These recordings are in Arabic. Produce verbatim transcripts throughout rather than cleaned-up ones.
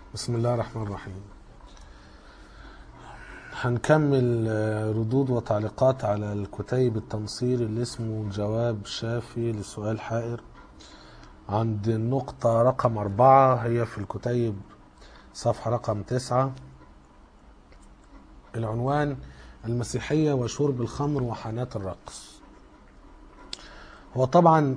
بسم الله الرحمن الرحيم. هنكمل ردود وتعليقات على الكتيب التنصيري اللي اسمه جواب شافي لسؤال حائر. عند النقطة رقم أربعة، هي في الكتيب صفحة رقم تسعة، العنوان المسيحية وشرب الخمر وحانات الرقص. هو طبعا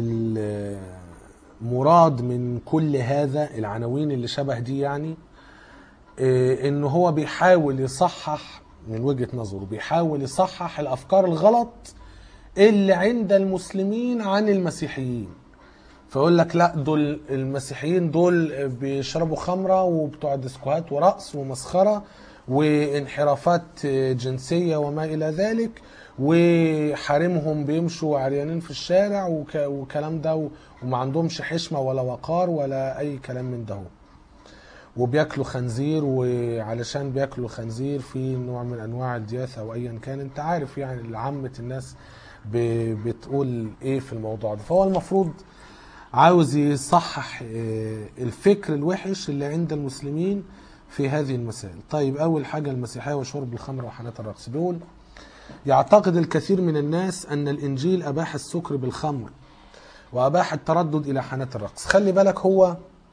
المراد من كل هذا العناوين اللي شبه دي يعني انه هو بيحاول يصحح من وجهة نظره، بيحاول يصحح الافكار الغلط اللي عند المسلمين عن المسيحيين. فيقول لك لا، دول المسيحيين دول بيشربوا خمرة وبتوع ديسكوهات ورقص ومسخرة وانحرافات جنسية وما الى ذلك، وحارمهم بيمشوا عريانين في الشارع وكلام ده، وما عندهمش حشمة ولا وقار ولا اي كلام من ده، وبياكلوا خنزير، وعلشان بياكلوا خنزير في نوع من انواع الدياثة او ايا كان. انت عارف يعني عامة الناس بتقول ايه في الموضوع ده. فهو المفروض عاوز يصحح الفكر الوحش اللي عند المسلمين في هذه المسائل. طيب، اول حاجة المسيحية وشرب الخمر وحانات الرقص. بيقول: يعتقد الكثير من الناس ان الانجيل اباح السكر بالخمر واباح التردد الى حانات الرقص. خلي بالك، هو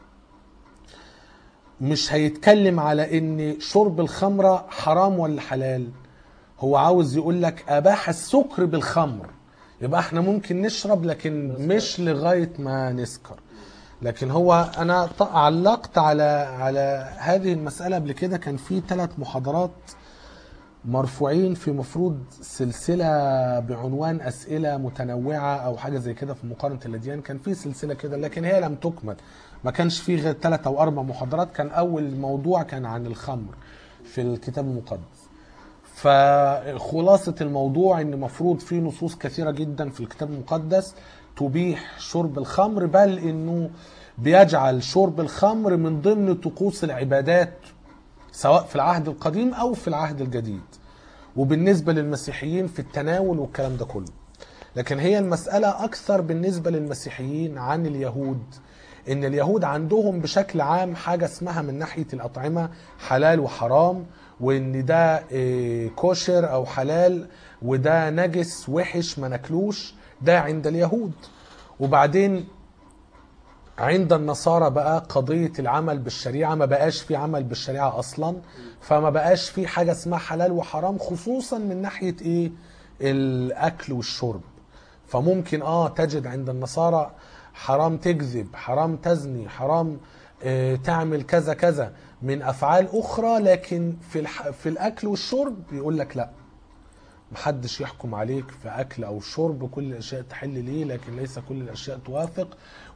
مش هيتكلم على ان شرب الخمرة حرام ولا حلال، هو عاوز يقول لك اباح السكر بالخمر. يبقى احنا ممكن نشرب لكن مش لغاية ما نسكر. لكن هو انا علقت على على هذه المسألة قبل كده. كان في ثلاث محاضرات مرفوعين في مفروض سلسلة بعنوان أسئلة متنوعة أو حاجة زي كده في مقارنة الأديان. كان في سلسلة كده لكن هي لم تكمل، ما كانش فيه غير ثلاث أو أربع محاضرات. كان أول موضوع كان عن الخمر في الكتاب المقدس. فخلاصة الموضوع إن مفروض في نصوص كثيرة جدا في الكتاب المقدس تبيح شرب الخمر، بل إنه بيجعل شرب الخمر من ضمن طقوس العبادات سواء في العهد القديم أو في العهد الجديد، وبالنسبة للمسيحيين في التناول والكلام ده كله. لكن هي المسألة أكثر بالنسبة للمسيحيين عن اليهود، إن اليهود عندهم بشكل عام حاجة اسمها من ناحية الأطعمة حلال وحرام، وإن ده كوشر أو حلال وده نجس وحش ما ناكلوش. ده عند اليهود. وبعدين عند النصارى بقى قضية العمل بالشريعة، ما بقاش في عمل بالشريعة أصلا، فما بقاش في حاجة اسمها حلال وحرام، خصوصا من ناحية إيه؟ الأكل والشرب. فممكن آه تجد عند النصارى حرام تكذب، حرام تزني، حرام آه تعمل كذا كذا من أفعال أخرى، لكن في, الح... في الأكل والشرب يقول لك لا، محدش يحكم عليك في أكل أو شرب، كل الأشياء تحل ليه لكن ليس كل الأشياء توافق.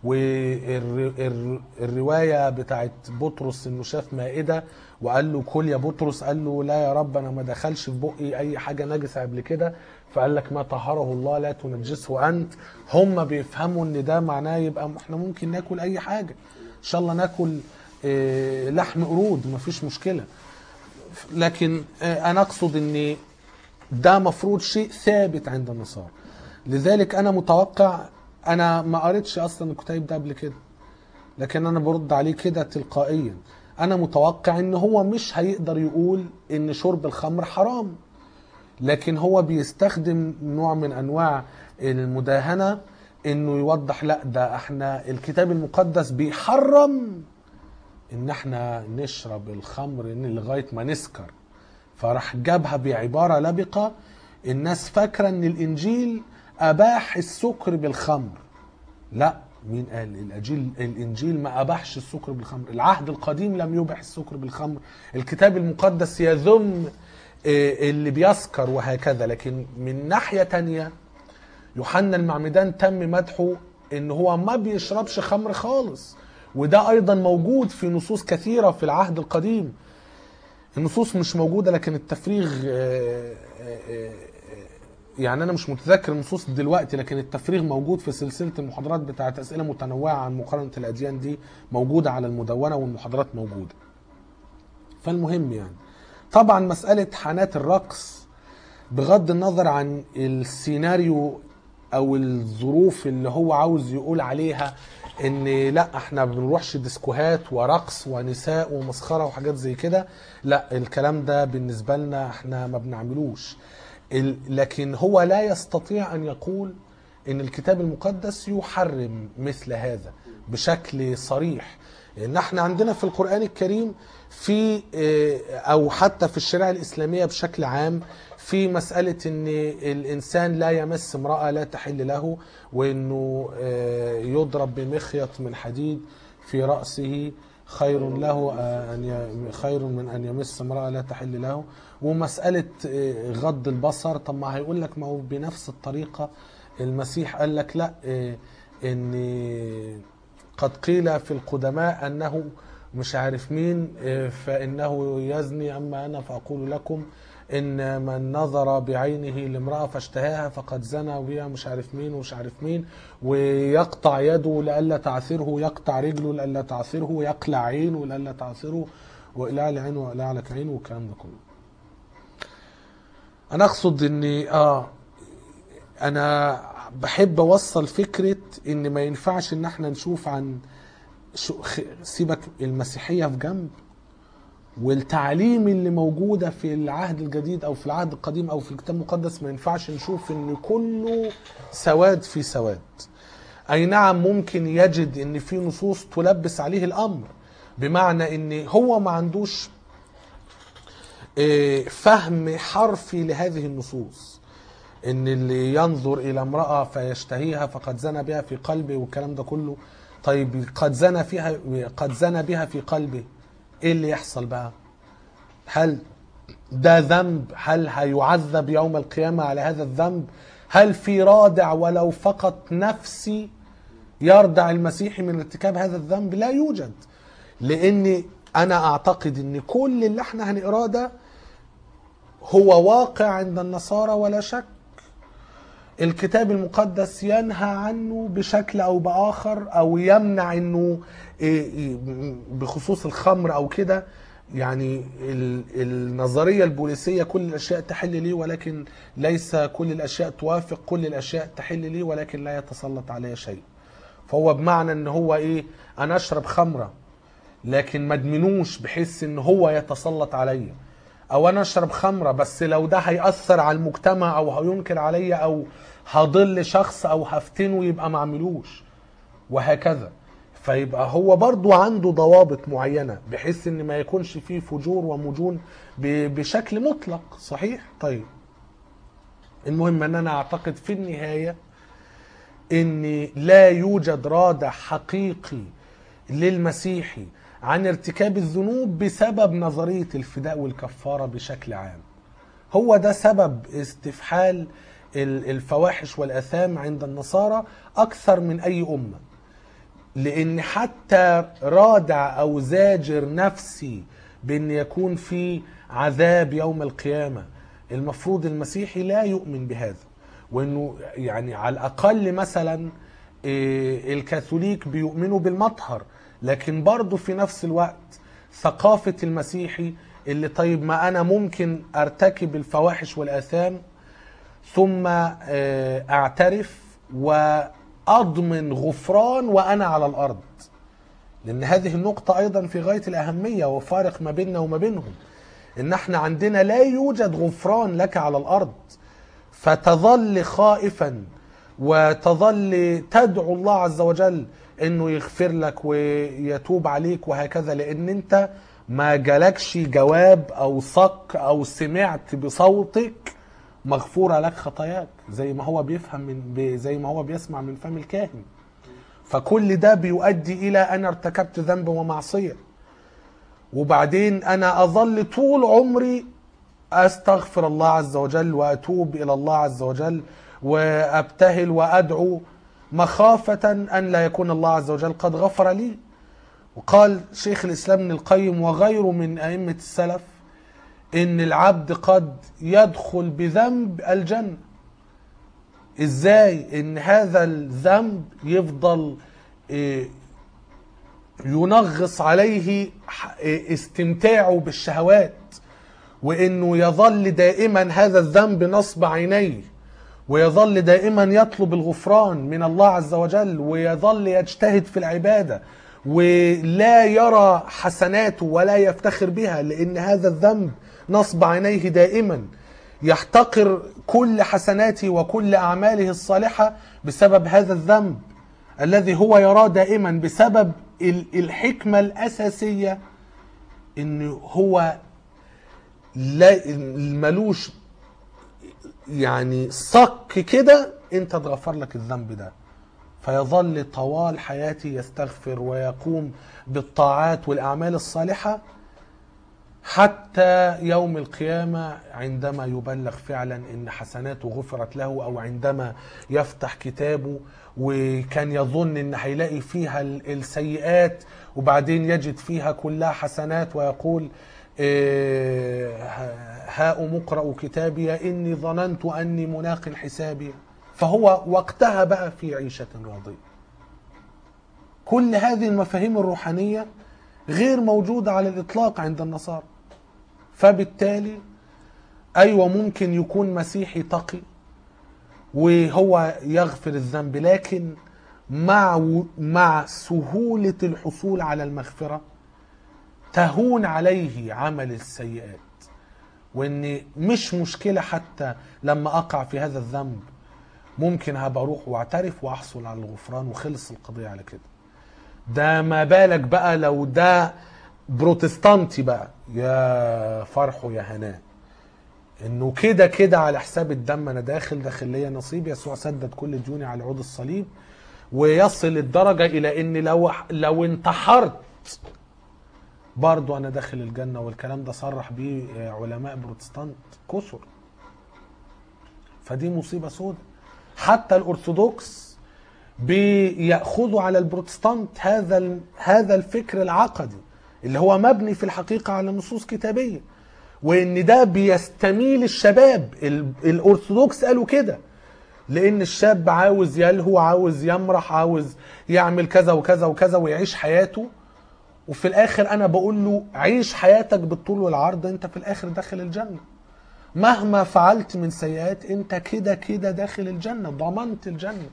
والرواية بتاعت بطرس إنه شاف مائدة وقال له كل يا بطرس، قال له لا يا رب أنا ما دخلش في بقي أي حاجة نجسة قبل كده، فقال لك ما طهره الله لا تنجسه أنت. هم بيفهموا إن ده معناه يبقى إحنا ممكن ناكل أي حاجة، إن شاء الله ناكل لحم قرود ما فيش مشكلة. لكن أنا أقصد إن ده مفروض شيء ثابت عند النصارى. لذلك انا متوقع، انا ما قريتش اصلا الكتاب ده قبل كده لكن انا برد عليه كده تلقائيا، انا متوقع ان هو مش هيقدر يقول ان شرب الخمر حرام، لكن هو بيستخدم نوع من انواع المداهنة انه يوضح لا، ده احنا الكتاب المقدس بيحرم ان احنا نشرب الخمر إن لغاية ما نسكر. فراح جابها بعبارة لبقة، الناس فاكرة ان الانجيل اباح السكر بالخمر. لا، مين قال؟ الانجيل الانجيل ما اباحش السكر بالخمر. العهد القديم لم يبح السكر بالخمر. الكتاب المقدس يذم اللي بيسكر وهكذا. لكن من ناحية تانية يوحنا المعمدان تم مدحه ان هو ما بيشربش خمر خالص، وده ايضا موجود في نصوص كثيرة في العهد القديم. النصوص مش موجودة لكن التفريغ يعني أنا مش متذكر النصوص دلوقتي، لكن التفريغ موجود في سلسلة المحاضرات بتاعت أسئلة متنوعة عن مقارنة الأديان، دي موجودة على المدونة والمحاضرات موجودة. فالمهم يعني طبعا مسألة حانات الرقص بغض النظر عن السيناريو أو الظروف اللي هو عاوز يقول عليها ان لا احنا ما بنروحش ديسكوهات ورقص ونساء ومسخره وحاجات زي كده، لا الكلام ده بالنسبه لنا احنا ما بنعملوش. لكن هو لا يستطيع ان يقول ان الكتاب المقدس يحرم مثل هذا بشكل صريح. ان احنا عندنا في القرآن الكريم في او حتى في الشريعة الاسلامية بشكل عام في مسألة ان الانسان لا يمس امرأة لا تحل له، وانه يضرب بمخيط من حديد في رأسه خير له أن خير من أن يمس امرأة لا تحل له. ومسألة غض البصر، طب ما هيقول لك ما هو بنفس الطريقة المسيح قال لك لا، ان قد قيل في القدماء انه مش عارف مين فانه يزني، اما انا فاقول لكم ان من نظر بعينه لامرأة فاشتهاها فقد زنى بها مش عارف مين ومش عارف مين، ويقطع يده لئلا تعثره، يقطع رجله لئلا تعثره، يقلع عينه لئلا تعثره، واقلع لي عينه واقلع لك عينه، والكلام ده كله. انا اقصد اني اه انا بحب اوصل فكرة ان ما ينفعش ان احنا نشوف عن سيبك المسيحية في جنب، والتعليم اللي موجودة في العهد الجديد او في العهد القديم او في الكتاب المقدس ما ينفعش نشوف ان كله سواد في سواد. اي نعم ممكن يجد ان في نصوص تلبس عليه الامر، بمعنى ان هو ما عندوش فهم حرفي لهذه النصوص، ان اللي ينظر الى امرأة فيشتهيها فقد زنى بها في قلبه والكلام ده كله. طيب قد زنى فيها قد زنى بها في قلبه، ايه اللي يحصل بقى؟ هل ده ذنب؟ هل هيعذب يوم القيامة على هذا الذنب؟ هل في رادع ولو فقط نفسي يردع المسيحي من ارتكاب هذا الذنب؟ لا يوجد. لان انا اعتقد ان كل اللي احنا هنقراه ده هو واقع عند النصارى ولا شك. الكتاب المقدس ينهى عنه بشكل او باخر، او يمنع انه بخصوص الخمر او كده. يعني النظرية البوليسية كل الاشياء تحل لي ولكن ليس كل الاشياء توافق، كل الاشياء تحل لي ولكن لا يتسلط عليها شيء. فهو بمعنى ان هو ايه، انا اشرب خمرة لكن ما ادمنوش بحيث ان هو يتسلط عليا، او انا اشرب خمرة بس لو ده هيأثر على المجتمع او هينكر عليا او هضل شخص او هفتنه يبقى ما اعملوش، وهكذا. فيبقى هو برضو عنده ضوابط معينة بحيث ان ما يكونش فيه فجور ومجون بشكل مطلق. صحيح. طيب المهم ان انا اعتقد في النهاية ان لا يوجد رادع حقيقي للمسيحي عن ارتكاب الذنوب بسبب نظرية الفداء والكفارة بشكل عام. هو ده سبب استفحال الفواحش والآثام عند النصارى أكثر من أي أمة. لأن حتى رادع أو زاجر نفسي بأن يكون في عذاب يوم القيامة، المفروض المسيحي لا يؤمن بهذا. وأنه يعني على الأقل مثلا الكاثوليك بيؤمنوا بالمطهر، لكن برضو في نفس الوقت ثقافة المسيحي اللي طيب ما أنا ممكن أرتكب الفواحش والآثام ثم أعترف وأضمن غفران وأنا على الأرض. لأن هذه النقطة أيضا في غاية الأهمية وفارق ما بيننا وما بينهم، إن احنا عندنا لا يوجد غفران لك على الأرض، فتظل خائفا وتظل تدعو الله عز وجل انه يغفر لك ويتوب عليك وهكذا، لان انت ما جالكش جواب او صك او سمعت بصوتك مغفورة لك خطاياك زي ما هو بيفهم من زي ما هو بيسمع من فم الكاهن. فكل ده بيؤدي الى انا ارتكبت ذنب ومعصية، وبعدين انا اظل طول عمري استغفر الله عز وجل واتوب الى الله عز وجل وابتهل وادعو مخافة ان لا يكون الله عز وجل قد غفر لي. وقال شيخ الاسلام ابن القيم وغيره من ائمة السلف ان العبد قد يدخل بذنب الجنة. ازاي؟ ان هذا الذنب يفضل ينغص عليه استمتاعه بالشهوات، وانه يظل دائما هذا الذنب نصب عينيه، ويظل دائما يطلب الغفران من الله عز وجل، ويظل يجتهد في العبادة، ولا يرى حسناته ولا يفتخر بها، لأن هذا الذنب نصب عينيه دائما، يحتقر كل حسناته وكل أعماله الصالحة بسبب هذا الذنب الذي هو يراه دائما، بسبب الحكمة الأساسية إنه هو لا ملوش يعني صك كده انت تغفر لك الذنب ده، فيظل طوال حياته يستغفر ويقوم بالطاعات والأعمال الصالحة حتى يوم القيامة، عندما يبلغ فعلا ان حسناته غفرت له، او عندما يفتح كتابه وكان يظن ان هيلاقي فيها السيئات وبعدين يجد فيها كلها حسنات، ويقول هاؤم اقرأوا كتابي إني ظننت أني ملاق حسابي، فهو وقتها بقى في عيشة راضية. كل هذه المفاهيم الروحانية غير موجودة على الإطلاق عند النصارى. فبالتالي أيوة ممكن يكون مسيحي تقي وهو يغفر الذنب، لكن مع مع سهولة الحصول على المغفرة تهون عليه عمل السيئات، وان مش مشكلة حتى لما اقع في هذا الذنب ممكن هبقى اروح واعترف واحصل على الغفران وخلص القضية على كده. ده ما بالك بقى لو ده بروتستانتي بقى، يا فرحه يا هناه، انه كده كده على حساب الدم انا داخل داخل ليا نصيب، يسوع سدد كل ديوني على عود الصليب، ويصل الدرجة الى ان لو لو انتحرت برضو انا داخل الجنة. والكلام ده صرح به علماء بروتستانت كثر. فدي مصيبة سودة. حتى الارثوذكس بيأخذوا على البروتستانت هذا هذا الفكر العقدي اللي هو مبني في الحقيقة على نصوص كتابية، وان ده بيستميل الشباب. الارثوذكس قالوا كده لان الشاب عاوز يلهو، عاوز يمرح، عاوز يعمل كذا وكذا وكذا ويعيش حياته، وفي الاخر انا بقول له عيش حياتك بالطول والعرض، انت في الاخر داخل الجنة مهما فعلت من سيئات، انت كده كده داخل الجنة، ضمنت الجنة.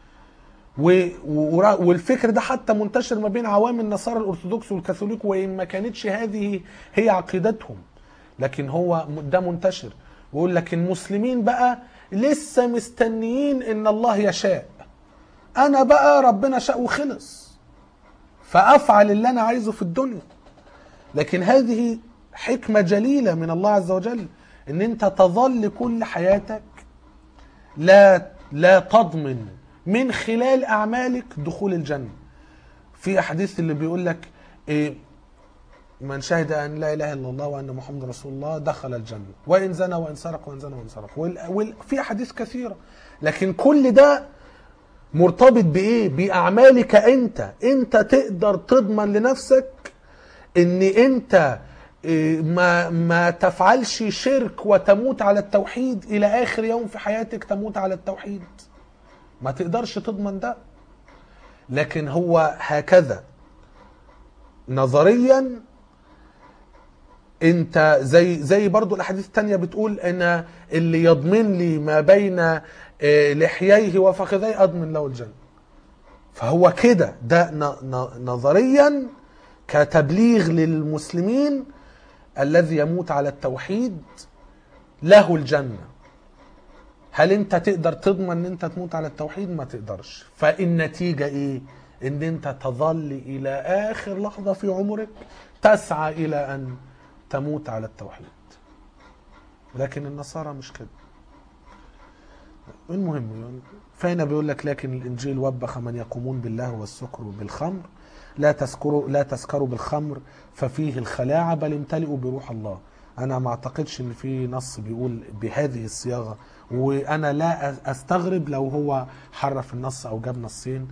والفكر ده حتى منتشر ما بين عوام النصارى الارثوذكس والكاثوليك، وان ما كانتش هذه هي عقيدتهم لكن هو ده منتشر. ويقول لك المسلمين بقى لسه مستنيين ان الله يشاء، انا بقى ربنا شاء وخلص فافعل اللي انا عايزه في الدنيا. لكن هذه حكمة جليلة من الله عز وجل، ان انت تظل كل حياتك لا لا تضمن من خلال اعمالك دخول الجنة. في احاديث اللي بيقول لك إيه، من شهد ان لا اله الا الله وان محمد رسول الله دخل الجنة، وان زنى وان سرق وان زنى وان سرق، وفي احاديث كثيرة. لكن كل ده مرتبط بايه؟ باعمالك انت. انت تقدر تضمن لنفسك ان انت ما ما تفعلش شرك وتموت على التوحيد الى اخر يوم في حياتك، تموت على التوحيد. ما تقدرش تضمن ده. لكن هو هكذا نظريا انت زي زي برضو الاحاديث التانية بتقول ان اللي يضمن لي ما بين لحييه وفخذيه اضمن له الجنة. فهو كده ده نظريا كتبليغ للمسلمين الذي يموت على التوحيد له الجنة. هل انت تقدر تضمن ان انت تموت على التوحيد؟ ما تقدرش. فالنتيجة ايه؟ ان انت تظل الى اخر لحظة في عمرك تسعى الى ان تموت على التوحيد. لكن النصارى مش كده. المهم فهنا بيقول لك لكن الانجيل وبخ من يقومون بالله والسكر بالخمر، لا تسكروا لا تسكروا بالخمر ففيه الخلاعة بل امتلئوا بروح الله. انا ما اعتقدش ان في نص بيقول بهذه الصياغة، وانا لا استغرب لو هو حرف النص او جاب نصين.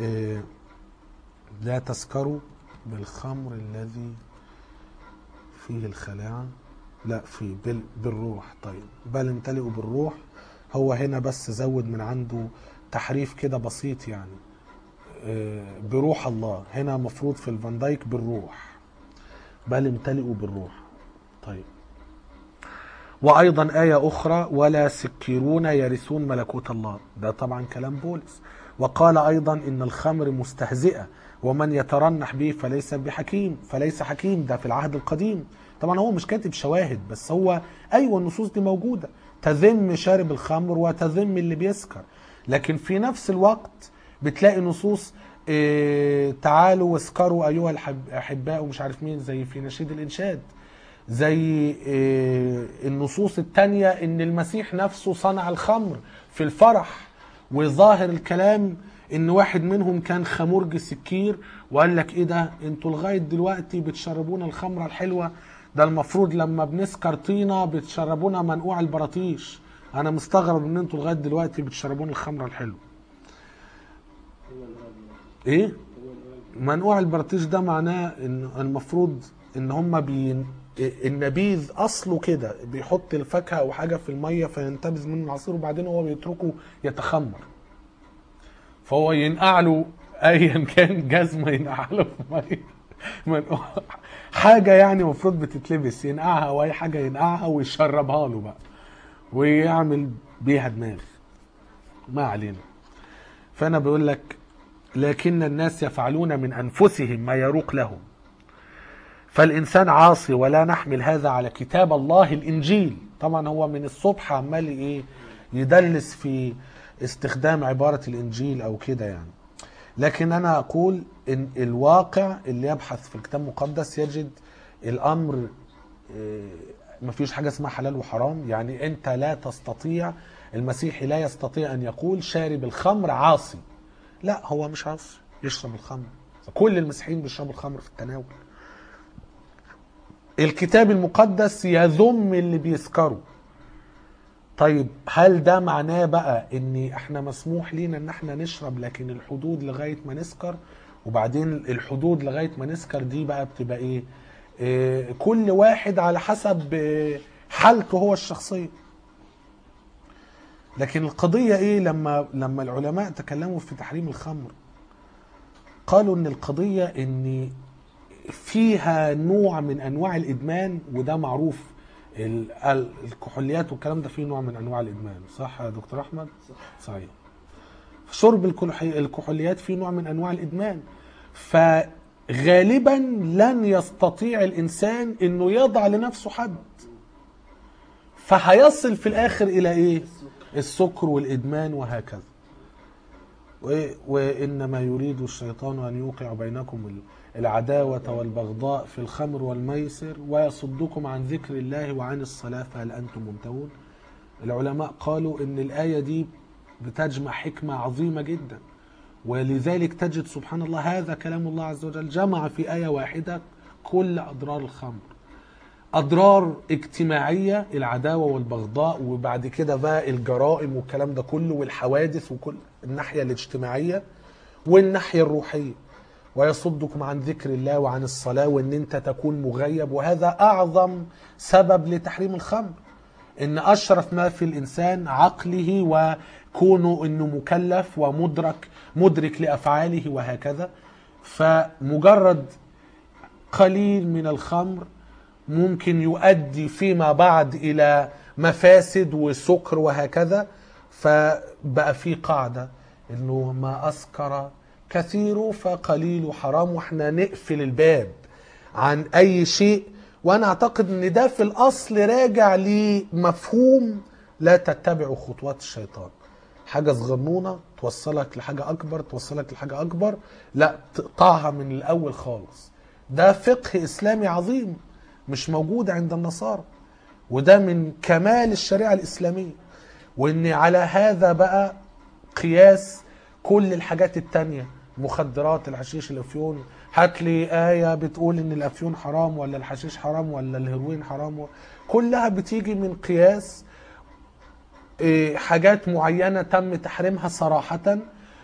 لا تسكروا بالخمر الذي فيه الخلاعة، لا في بالروح. طيب بل امتلئوا بالروح، هو هنا بس زود من عنده تحريف كده بسيط، يعني بروح الله. هنا مفروض في الفان دايك بالروح، بل امتلئوا بالروح. طيب وأيضا آية أخرى ولا سكرون يرثون ملكوت الله، ده طبعا كلام بولس. وقال أيضا إن الخمر مستهزئة ومن يترنح به فليس بحكيم فليس حكيم، ده في العهد القديم. طبعا هو مش كاتب شواهد، بس هو أيوة النصوص دي موجودة تذم شارب الخمر وتذم اللي بيسكر. لكن في نفس الوقت بتلاقي نصوص إيه تعالوا واسكروا أيها الأحباء ومش عارف مين، زي في نشيد الإنشاد، زي إيه النصوص التانية ان المسيح نفسه صنع الخمر في الفرح. وظاهر الكلام ان واحد منهم كان خمرج سكير وقال لك ايه ده انتوا لغاية دلوقتي بتشربونا الخمرة الحلوة، ده المفروض لما بنسكر طينة بتشربونا منقوع البراطيش، انا مستغرب ان انتوا لغاية دلوقتي بتشربونا الخمرة الحلوة. ايه منقوع البراطيش ده معناه ان المفروض ان هم بين النبيذ اصله كده بيحط الفاكهه او حاجه في الميه فينتبذ منه العصير وبعدين هو بيتركه يتخمر، فهو ينقع له ايا كان جزمه ينقع له في ميه حاجه يعني المفروض بتتلبس ينقعها او اي حاجه ينقعها ويشربها له بقى ويعمل بيها دماغ. ما علينا. فانا بقول لك لكن الناس يفعلون من انفسهم ما يروق لهم، فالإنسان عاصي ولا نحمل هذا على كتاب الله الإنجيل. طبعا هو من الصبح عمال إيه يدلس في استخدام عبارة الإنجيل أو كده يعني. لكن أنا أقول إن الواقع اللي يبحث في الكتاب المقدس يجد الأمر مفيش حاجة اسمها حلال وحرام. يعني أنت لا تستطيع، المسيحي لا يستطيع أن يقول شارب الخمر عاصي، لا هو مش عاصي يشرب الخمر، كل المسيحيين بيشربوا الخمر في التناول. الكتاب المقدس يذم اللي بيسكروا. طيب هل ده معناه بقى ان احنا مسموح لينا ان احنا نشرب لكن الحدود لغاية ما نسكر؟ وبعدين الحدود لغاية ما نسكر دي بقى بتبقى ايه؟ إيه كل واحد على حسب حالته هو الشخصية. لكن القضية ايه لما لما العلماء تكلموا في تحريم الخمر قالوا ان القضية ان فيها نوع من انواع الادمان، وده معروف الكحوليات والكلام ده فيه نوع من انواع الادمان، صح يا دكتور احمد؟ صحيح. شرب الكحوليات فيه نوع من انواع الادمان، فغالبا لن يستطيع الانسان انه يضع لنفسه حد، فهيصل في الاخر الى ايه؟ السكر والادمان وهكذا. وانما يريد الشيطان ان يوقع بينكم العداوة والبغضاء في الخمر والميسر ويصدكم عن ذكر الله وعن الصلاة فهل أنتم منتهون. العلماء قالوا إن الآية دي بتجمع حكمة عظيمة جدا، ولذلك تجد سبحان الله هذا كلام الله عز وجل جمع في آية واحدة كل أضرار الخمر. أضرار اجتماعية العداوة والبغضاء، وبعد كده بقى الجرائم والكلام ده كله والحوادث وكل الناحية الاجتماعية والناحية الروحية. ويصدكم عن ذكر الله وعن الصلاة، وان انت تكون مغيب، وهذا اعظم سبب لتحريم الخمر، ان اشرف ما في الانسان عقله وكونه انه مكلف ومدرك مدرك لافعاله وهكذا. فمجرد قليل من الخمر ممكن يؤدي فيما بعد الى مفاسد وسكر وهكذا. فبقى في قاعدة انه ما اسكر كثير فقليل حرام، واحنا نقفل الباب عن اي شيء. وانا اعتقد ان ده في الاصل راجع لمفهوم لا تتبعوا خطوات الشيطان، حاجة صغنونة توصلك لحاجة اكبر توصلك لحاجة اكبر، لا تقطعها من الاول خالص. ده فقه اسلامي عظيم مش موجود عند النصارى، وده من كمال الشريعة الاسلامية. وان على هذا بقى قياس كل الحاجات التانية، مخدرات، الحشيش، الافيون. هات لي آية بتقول ان الافيون حرام ولا الحشيش حرام ولا الهيروين حرام، كلها بتيجي من قياس حاجات معينة تم تحريمها صراحة،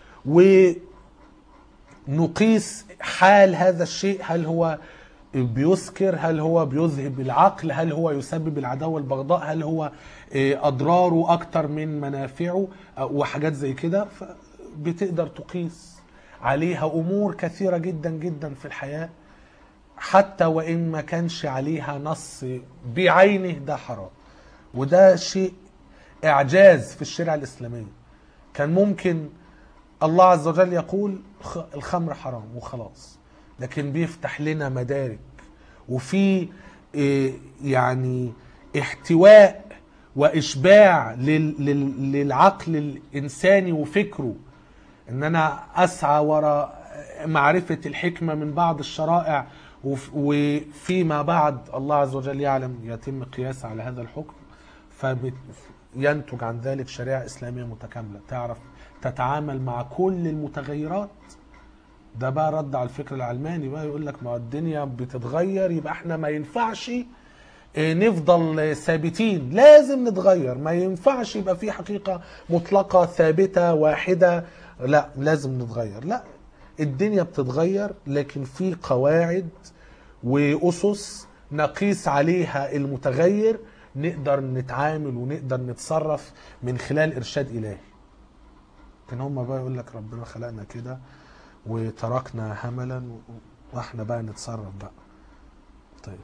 ونقيس حال هذا الشيء، هل هو بيسكر، هل هو بيذهب العقل، هل هو يسبب العداوة والبغضاء، هل هو أضراره أكتر من منافعه وحاجات زي كده. بتقدر تقيس عليها أمور كثيرة جدا جدا في الحياة، حتى وإن ما كانش عليها نص بعينه ده حرام. وده شيء إعجاز في الشريعة الإسلامية. كان ممكن الله عز وجل يقول الخمر حرام وخلاص، لكن بيفتح لنا مدارك وفي يعني احتواء وإشباع للعقل الإنساني وفكره، إن أنا أسعى وراء معرفة الحكمة من بعض الشرائع، وفيما بعد الله عز وجل يعلم يتم قياس على هذا الحكم، فينتج عن ذلك شريعة إسلامية متكاملة تعرف تتعامل مع كل المتغيرات. ده بقى رد على الفكر العلماني بقى، يقول لك ما الدنيا بتتغير يبقى احنا ما ينفعش نفضل ثابتين، لازم نتغير، ما ينفعش يبقى في حقيقة مطلقة ثابتة واحدة، لا لازم نتغير. لا، الدنيا بتتغير لكن في قواعد وأسس نقيس عليها المتغير، نقدر نتعامل ونقدر نتصرف من خلال إرشاد إلهي. لكن هم بقى يقول لك ربنا خلقنا كده وتركنا هملا واحنا بقى نتصرف بقى. طيب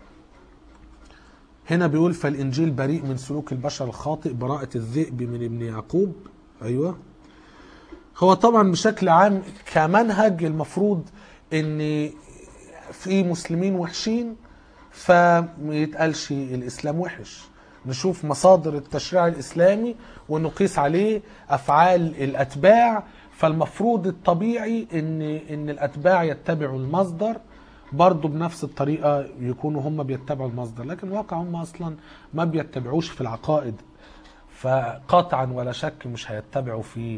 هنا بيقول فالإنجيل بريء من سلوك البشر الخاطئ براءة الذئب من ابن يعقوب. أيوة، هو طبعا بشكل عام كمنهج المفروض ان في مسلمين وحشين فميتقالش الإسلام وحش، نشوف مصادر التشريع الإسلامي ونقيس عليه أفعال الأتباع. فالمفروض الطبيعي ان ان الأتباع يتبعوا المصدر برضو بنفس الطريقة، يكونوا هم بيتبعوا المصدر، لكن واقع هم أصلا ما بيتبعوش في العقائد، فقطعا ولا شك مش هيتبعوا في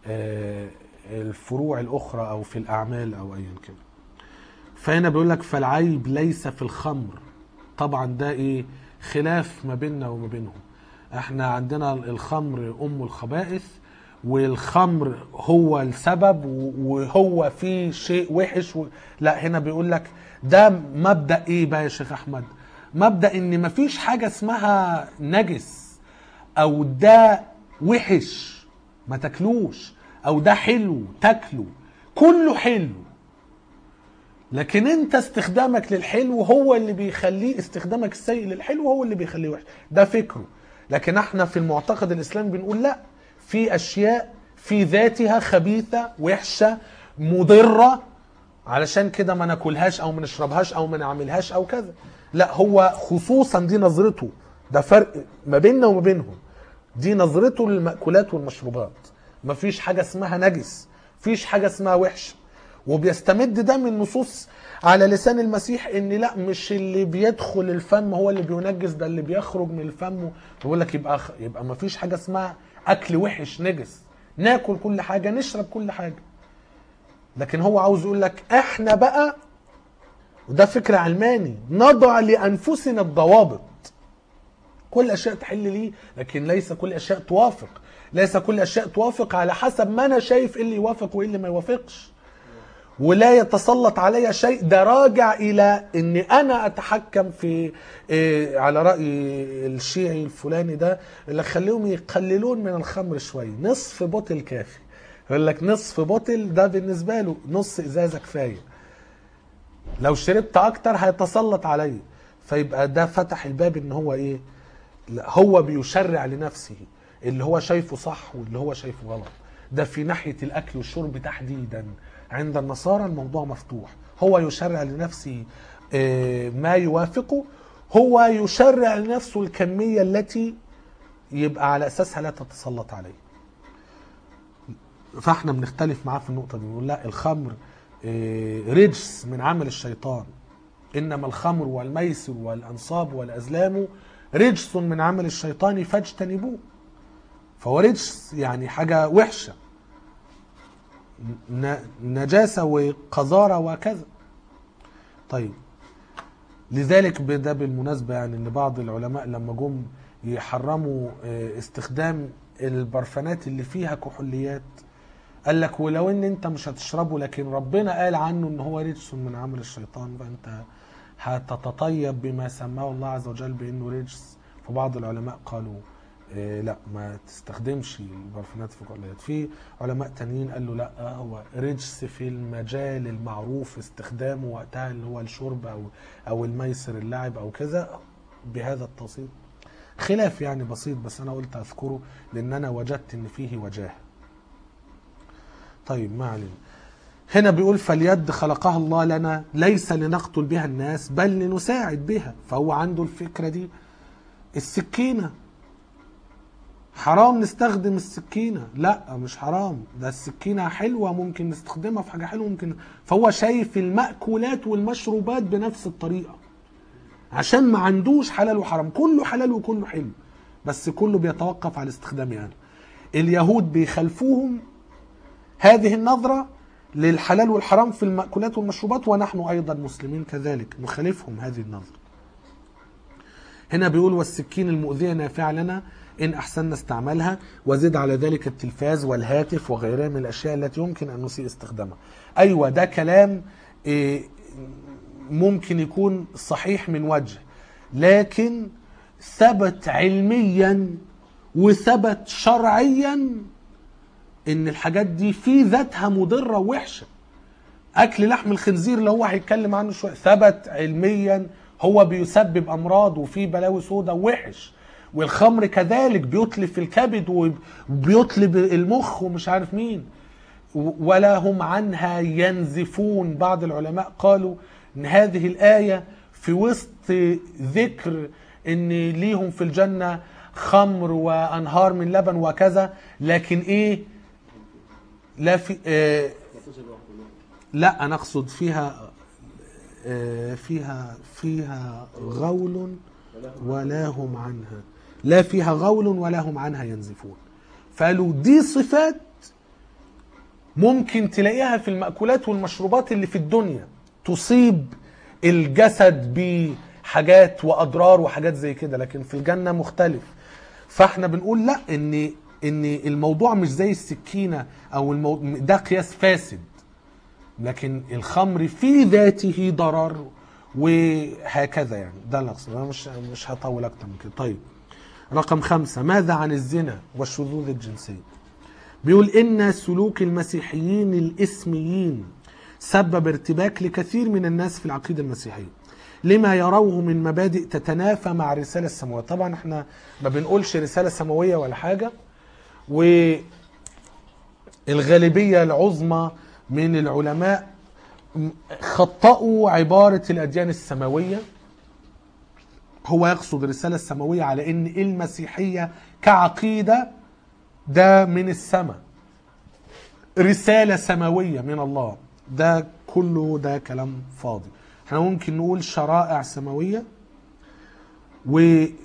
الفروع الأخرى أو في الأعمال أو أيا كده. فهنا بيقول لك فالعيب ليس في الخمر. طبعا ده إيه خلاف ما بيننا وما بينهم. احنا عندنا الخمر أم الخبائث، والخمر هو السبب وهو فيه شيء وحش و... لا، هنا بيقول لك ده مبدأ ايه بقى يا شيخ احمد؟ مبدأ ان مفيش حاجة اسمها نجس او ده وحش ما تاكلوش او ده حلو تاكله، كله حلو، لكن انت استخدامك للحلو هو اللي بيخليه، استخدامك السيء للحلو هو اللي بيخليه وحش. ده فكره. لكن احنا في المعتقد الاسلامي بنقول لا، في اشياء في ذاتها خبيثة وحشة مضرة، علشان كده ما ناكلهاش او ما نشربهاش او ما نعملهاش او كذا. لا، هو خصوصا دي نظرته، ده فرق ما بيننا وما بينهم، دي نظرته للمأكولات والمشروبات. مفيش حاجة اسمها نجس، مفيش حاجة اسمها وحش. وبيستمد ده من نصوص على لسان المسيح ان لا، مش اللي بيدخل الفم هو اللي بينجس، ده اللي بيخرج من الفم. بيقول لك يبقى يبقى مفيش حاجة اسمها اكل وحش نجس، ناكل كل حاجة نشرب كل حاجة. لكن هو عاوز يقول لك احنا بقى، وده فكر علماني، نضع لانفسنا الضوابط. كل اشياء تحل لي، لكن ليس كل اشياء توافق، ليس كل اشياء توافق على حسب ما انا شايف ايه اللي يوافق وايه اللي ما يوافقش. ولا يتسلط علي شيء، ده راجع الى ان انا اتحكم في إيه، على رأي الشيعي الفلاني ده اللي خليهم يقللون من الخمر شوية، نصف بوتل كافي. يقول لك نصف بوتل ده بالنسبة له نص ازازة كفاية، لو شربت اكتر هيتسلط علي. فيبقى ده فتح الباب ان هو ايه، هو بيشرع لنفسه اللي هو شايفه صح واللي هو شايفه غلط. ده في ناحية الاكل والشرب تحديدا. عند النصارى الموضوع مفتوح، هو يشرع لنفسه ما يوافقه، هو يشرع لنفسه الكمية التي يبقى على أساسها لا تتسلط عليه. فاحنا بنختلف معاه في النقطة دي، نقول لا، الخمر رجس من عمل الشيطان، إنما الخمر والميسر والأنصاب والأزلام رجس من عمل الشيطان فاجتنبوه. فهو رجس يعني حاجة وحشة، نجاسة وقذارة وكذا. طيب لذلك ده بالمناسبة يعني ان بعض العلماء لما جم يحرموا استخدام البرفانات اللي فيها كحوليات، قال لك ولو ان انت مش هتشربه لكن ربنا قال عنه ان هو رجس من عمل الشيطان، فانت هتتطيب بما سماه الله عز وجل بانه رجس. فبعض العلماء قالوا إيه لا، ما تستخدمش البرفانات في الكحوليات. في علماء تانيين قالوا لا، هو رجس في المجال المعروف استخدامه وقتها اللي هو الشرب او او الميسر اللعب او كذا، بهذا التوصيف. خلاف يعني بسيط، بس انا قلت اذكره لان انا وجدت ان فيه وجاهه. طيب ما علينا. هنا بيقول فاليد خلقها الله لنا ليس لنقتل بها الناس بل لنساعد بها، فهو عنده الفكرة دي. السكينة حرام نستخدم السكينة؟ لا مش حرام، ده السكينة حلوة ممكن نستخدمها في حاجة حلوة ممكن. فهو شايف المأكولات والمشروبات بنفس الطريقة، عشان ما عندوش حلال وحرام، كله حلال وكله حلو، بس كله بيتوقف على استخدامه. يعني اليهود بيخالفوهم هذه النظرة للحلال والحرام في المأكولات والمشروبات، ونحن أيضا مسلمين كذلك نخالفهم هذه النظرة. هنا بيقول والسكين المؤذية نافعة لنا إن أحسننا استعمالها، وزد على ذلك التلفاز والهاتف وغيرها من الأشياء التي يمكن أن نسيء استخدامها. أيوة ده كلام ممكن يكون صحيح من وجه، لكن ثبت علميا وثبت شرعيا ان الحاجات دي في ذاتها مضرة ووحشة. اكل لحم الخنزير اللي هو هيتكلم عنه شوية ثبت علميا هو بيسبب امراض وفي بلاوي سودة ووحش، والخمر كذلك بيتلف الكبد وبيتلف المخ ومش عارف مين، ولا هم عنها ينزفون. بعض العلماء قالوا ان هذه الآية في وسط ذكر ان ليهم في الجنة خمر وانهار من لبن وكذا، لكن ايه لا في آه لا انا اقصد فيها آه فيها فيها غول ولا هم عنها، لا فيها غول ولا هم عنها ينزفون. فقالوا دي صفات ممكن تلاقيها في المأكولات والمشروبات اللي في الدنيا تصيب الجسد بحاجات وأضرار وحاجات زي كده، لكن في الجنة مختلف. فاحنا بنقول لا، ان ان الموضوع مش زي السكينة او المو... ده قياس فاسد، لكن الخمر في ذاته ضرر وهكذا. يعني ده اللي اقصده، انا مش مش هطول اكتر من كده. طيب رقم خمسة، ماذا عن الزنا والشذوذ الجنسي؟ بيقول إن سلوك المسيحيين الإسميين سبب ارتباك لكثير من الناس في العقيدة المسيحية لما يروه من مبادئ تتنافى مع الرسالة السماوية. طبعا احنا ما بنقولش رسالة سماوية ولا حاجة، والغالبية العظمى من العلماء خطأوا عبارة الأديان السماوية. هو يقصد الرسالة السماوية على إن المسيحية كعقيدة ده من السماء، رسالة سماوية من الله، ده كله ده كلام فاضي. احنا ممكن نقول شرائع سماوية، وهي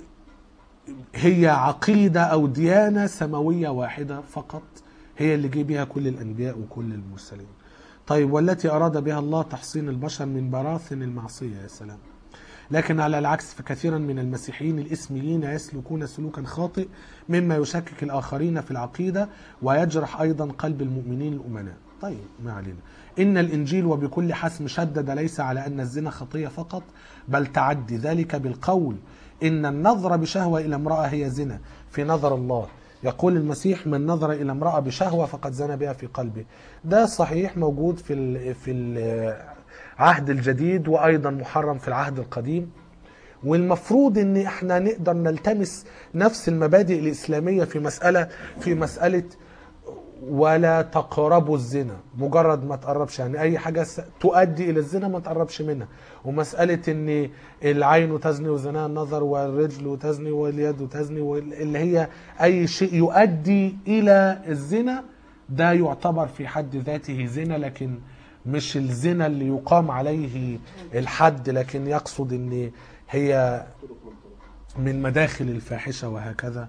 عقيدة أو ديانة سماوية واحدة فقط هي اللي جه بها كل الأنبياء وكل المرسلين. طيب والتي أراد بها الله تحصين البشر من براثن المعصية. يا سلام. لكن على العكس فكثيرا من المسيحيين الإسميين يسلكون سلوكا خاطئ مما يشكك الآخرين في العقيدة ويجرح أيضا قلب المؤمنين الأمناء. طيب ما علينا. إن الإنجيل وبكل حسم شدد ليس على أن الزنا خطية فقط، بل تعدي ذلك بالقول إن النظر بشهوة إلى امرأة هي زنا في نظر الله. يقول المسيح من نظر إلى امرأة بشهوة فقد زنى بها في قلبه. ده صحيح موجود في ال في العهد الجديد وأيضا محرم في العهد القديم، والمفروض ان احنا نقدر نلتمس نفس المبادئ الإسلامية في مسألة في مسألة ولا تقربوا الزنا. مجرد ما تقربش، يعني اي حاجة تؤدي الى الزنا ما تقربش منها. ومسألة ان العين تزني وزناها النظر والرجل تزني واليد تزني، اللي هي اي شيء يؤدي الى الزنا ده يعتبر في حد ذاته زنا، لكن مش الزنا اللي يقام عليه الحد، لكن يقصد ان هي من مداخل الفاحشة وهكذا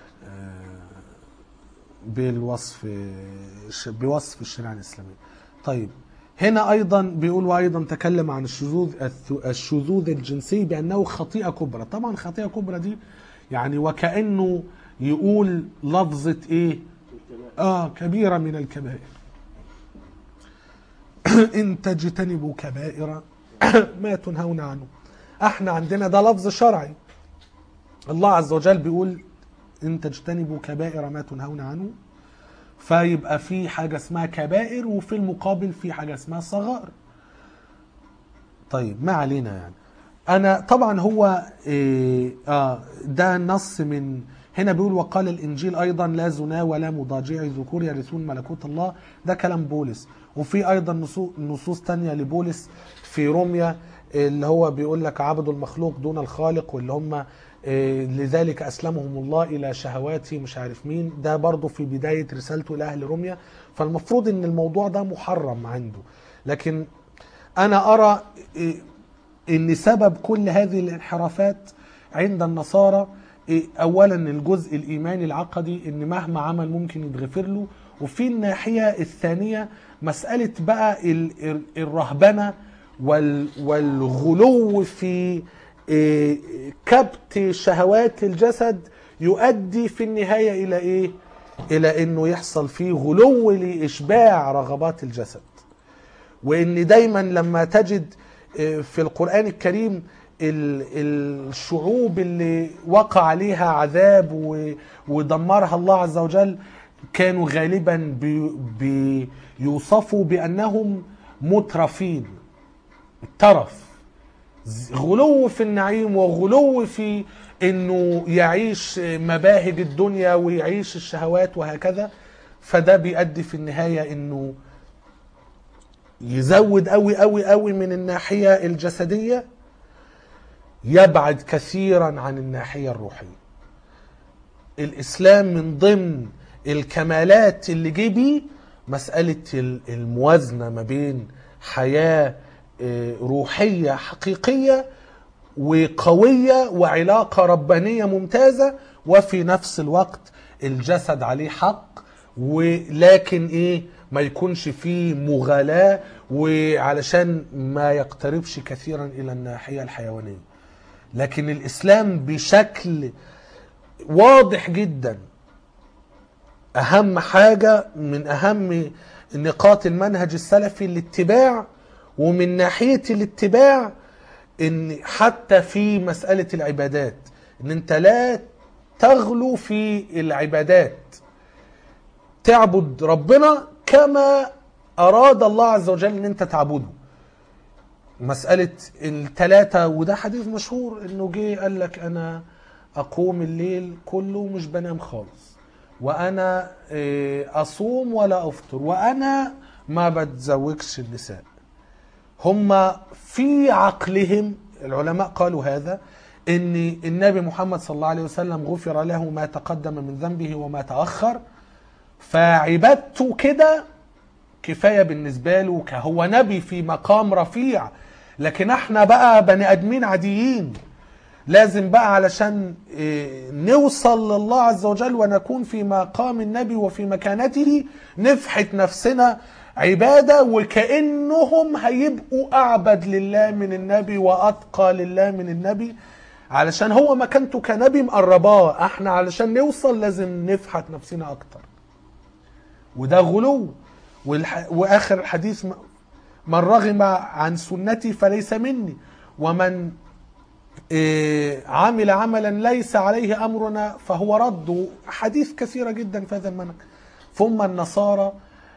بالوصف بوصف الشريعة الإسلامية. طيب هنا أيضا بيقول وأيضا تكلم عن الشذوذ الشذوذ الجنسي بأنه خطيئة كبرى. طبعا خطيئة كبرى دي يعني وكأنه يقول لفظة إيه آه كبيرة من الكبائر. إن تجتنبوا كبائر ما تنهون عنه. احنا عندنا ده لفظ شرعي، الله عز وجل بيقول ان تجتنبوا كبائر ما تنهون عنه، فيبقى في حاجة اسمها كبائر وفي المقابل في حاجة اسمها صغائر. طيب ما علينا. يعني انا طبعا هو إيه اه ده نص من هنا بيقول وقال الانجيل ايضا لا زنا ولا مضاجعي ذكور يرثون ملكوت الله. ده كلام بولس. وفي ايضا نصوص نصوص تانية لبولس في روميا اللي هو بيقول لك عبدوا المخلوق دون الخالق، واللي هم إيه لذلك اسلمهم الله الى شهوات مش عارف مين. ده برضو في بداية رسالته الى اهل روميا. فالمفروض ان الموضوع ده محرم عنده. لكن انا ارى إيه ان سبب كل هذه الانحرافات عند النصارى اولا الجزء الايماني العقدي ان مهما عمل ممكن يتغفر له، وفي الناحية الثانية مسألة بقى الرهبنة والغلو في كبت شهوات الجسد يؤدي في النهاية الى ايه؟ الى انه يحصل فيه غلو لاشباع رغبات الجسد. وان دايما لما تجد في القرآن الكريم الشعوب اللي وقع عليها عذاب ودمرها الله عز وجل كانوا غالبا بيوصفوا بأنهم مترفين. الترف غلو في النعيم وغلو في انه يعيش مباهج الدنيا ويعيش الشهوات وهكذا. فده بيؤدي في النهاية انه يزود قوي قوي قوي من الناحية الجسدية، يبعد كثيرا عن الناحية الروحية. الإسلام من ضمن الكمالات اللي جه بيه مسألة الموازنة ما بين حياة روحية حقيقية وقوية وعلاقة ربانية ممتازة، وفي نفس الوقت الجسد عليه حق، ولكن ايه ما يكونش فيه مغالاة وعلشان ما يقتربش كثيرا الى الناحية الحيوانية. لكن الاسلام بشكل واضح جدا اهم حاجة من اهم نقاط المنهج السلفي الاتباع. ومن ناحية الاتباع ان حتى في مسألة العبادات ان انت لا تغلو في العبادات، تعبد ربنا كما اراد الله عز وجل ان انت تعبده. مسألة الثلاثة، وده حديث مشهور انه جه قال لك انا اقوم الليل كله مش بنام خالص، وانا اصوم ولا افطر، وانا ما بتزوجش النساء. هم في عقلهم العلماء قالوا هذا ان النبي محمد صلى الله عليه وسلم غفر له ما تقدم من ذنبه وما تأخر، فعبادته كده كفاية بالنسبة له، هو نبي في مقام رفيع. لكن احنا بقى بني ادمين عاديين، لازم بقى علشان نوصل لله عز وجل ونكون في مقام النبي وفي مكانته نفحت نفسنا عبادة وكأنهم هيبقوا أعبد لله من النبي وأتقى لله من النبي، علشان هو مكانته كنبي مقرباه. احنا علشان نوصل لازم نفحت نفسنا أكتر، وده غلو. والح... وآخر الحديث من رغم عن سنتي فليس مني، ومن إيه عمل عملا ليس عليه أمرنا فهو رد. حديث كثيرة جدا في هذا المنهج. ثم النصارى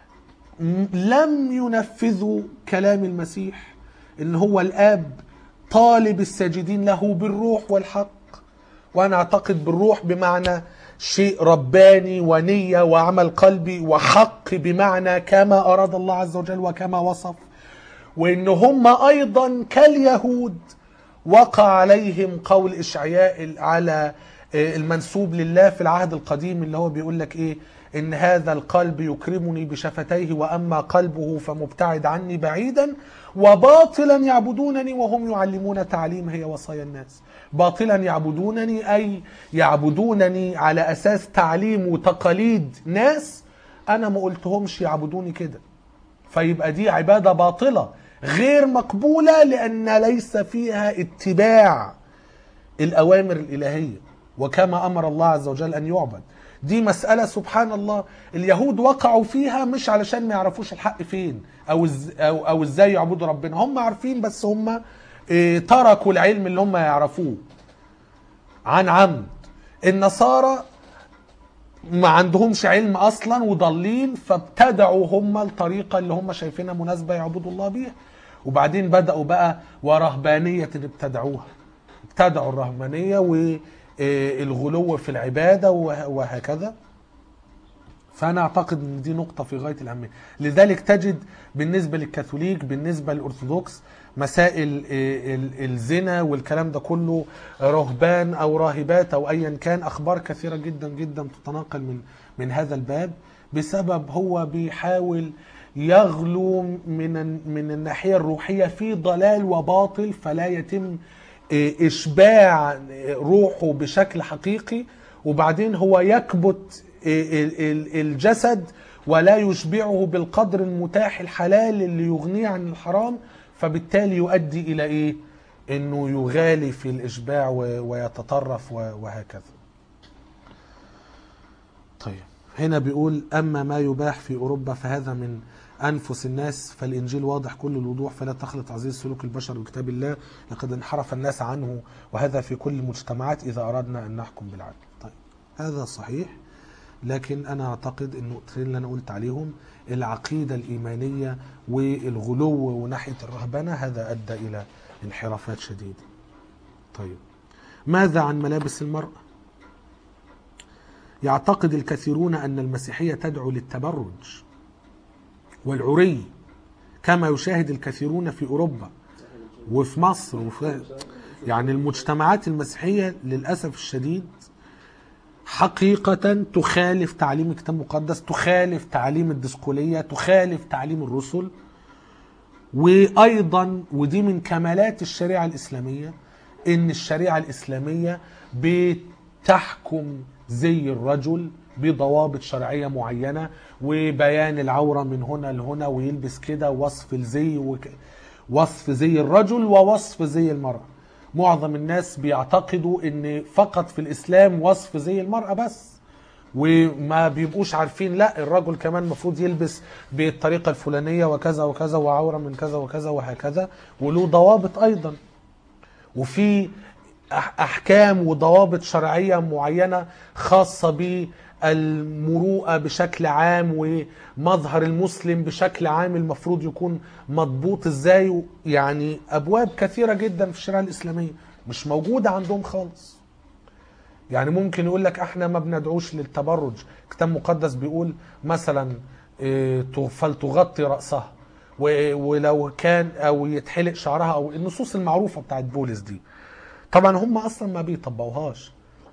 لم ينفذوا كلام المسيح ان هو الاب طالب الساجدين له بالروح والحق. وانا اعتقد بالروح بمعنى شيء رباني ونية وعمل قلبي، وحق بمعنى كما اراد الله عز وجل وكما وصف. وان هم ايضا كاليهود وقع عليهم قول اشعياء على المنسوب لله في العهد القديم اللي هو بيقول لك ايه، إن هذا القلب يكرمني بشفتيه وأما قلبه فمبتعد عني بعيدا، وباطلا يعبدونني وهم يعلمون تعليم هي وصايا الناس. باطلا يعبدونني أي يعبدونني على أساس تعليم وتقاليد ناس أنا ما قلتهمش يعبدوني كده، فيبقى دي عبادة باطلة غير مقبولة لأن ليس فيها اتباع الأوامر الإلهية وكما أمر الله عز وجل أن يعبد. دي مسألة سبحان الله اليهود وقعوا فيها مش علشان ما يعرفوش الحق فين أو, إز أو, أو ازاي يعبدوا ربنا، هم عارفين بس هم اه تركوا العلم اللي هم يعرفوه عن عمد. النصارى ما عندهمش علم أصلا وضالين، فابتدعوا هم الطريقة اللي هم شايفينها مناسبة يعبدوا الله بيها. وبعدين بدأوا بقى ورهبانية ابتدعوها، ابتدعوا الرهبانية والغلو في العبادة وهكذا. فأنا أعتقد أن دي نقطة في غاية الأهمية. لذلك تجد بالنسبة للكاثوليك، بالنسبة للأرثوذكس، مسائل الزنا والكلام ده كله، رهبان أو راهبات أو أيا كان، أخبار كثيرة جدا جدا تتناقل من من هذا الباب، بسبب هو بيحاول يغلو من من الناحية الروحية في ضلال وباطل، فلا يتم إشباع روحه بشكل حقيقي، وبعدين هو يكبت الجسد ولا يشبعه بالقدر المتاح الحلال اللي يغنيه عن الحرام، فبالتالي يؤدي إلى إيه؟ إنه يغالي في الإشباع ويتطرف وهكذا. طيب هنا بيقول أما ما يباح في أوروبا فهذا من أنفس الناس، فالإنجيل واضح كل الوضوح، فلا تخلط عزيز سلوك البشر بكتاب الله، لقد انحرف الناس عنه، وهذا في كل المجتمعات إذا أردنا أن نحكم بالعدل. طيب هذا صحيح، لكن أنا أعتقد أن النقطتين اللي أنا قلت عليهم، العقيدة الإيمانية والغلو وناحية الرهبنة، هذا أدى إلى انحرافات شديدة. طيب ماذا عن ملابس المرأة؟ يعتقد الكثيرون أن المسيحية تدعو للتبرج والعري، كما يشاهد الكثيرون في أوروبا وفي مصر وفي يعني المجتمعات المسيحية للأسف الشديد حقيقة تخالف تعليم الكتاب المقدس، تخالف تعليم الدسقولية، تخالف تعليم الرسل. وأيضا ودي من كمالات الشريعة الإسلامية، إن الشريعة الإسلامية بتحكم زي الرجل بضوابط شرعية معينة، وبيان العورة من هنا لهنا، ويلبس كده، وصف الزي وك... وصف زي الرجل ووصف زي المرأة. معظم الناس بيعتقدوا ان فقط في الاسلام وصف زي المرأة بس، وما بيبقوش عارفين لا، الرجل كمان المفروض يلبس بالطريقة الفلانية وكذا وكذا، وعورة من كذا وكذا وهكذا، وله ضوابط ايضا، وفي احكام وضوابط شرعية معينة خاصة بالمروءة بشكل عام، ومظهر المسلم بشكل عام المفروض يكون مضبوط ازاي. يعني ابواب كثيرة جدا في الشريعة الاسلامية مش موجودة عندهم خالص. يعني ممكن يقول لك احنا ما بندعوش للتبرج، كتاب مقدس بيقول مثلا فلتغطي رأسها، ولو كان او يتحلق شعرها، او النصوص المعروفة بتاعت بولس دي. طبعا هم اصلا ما بيطبقوهاش.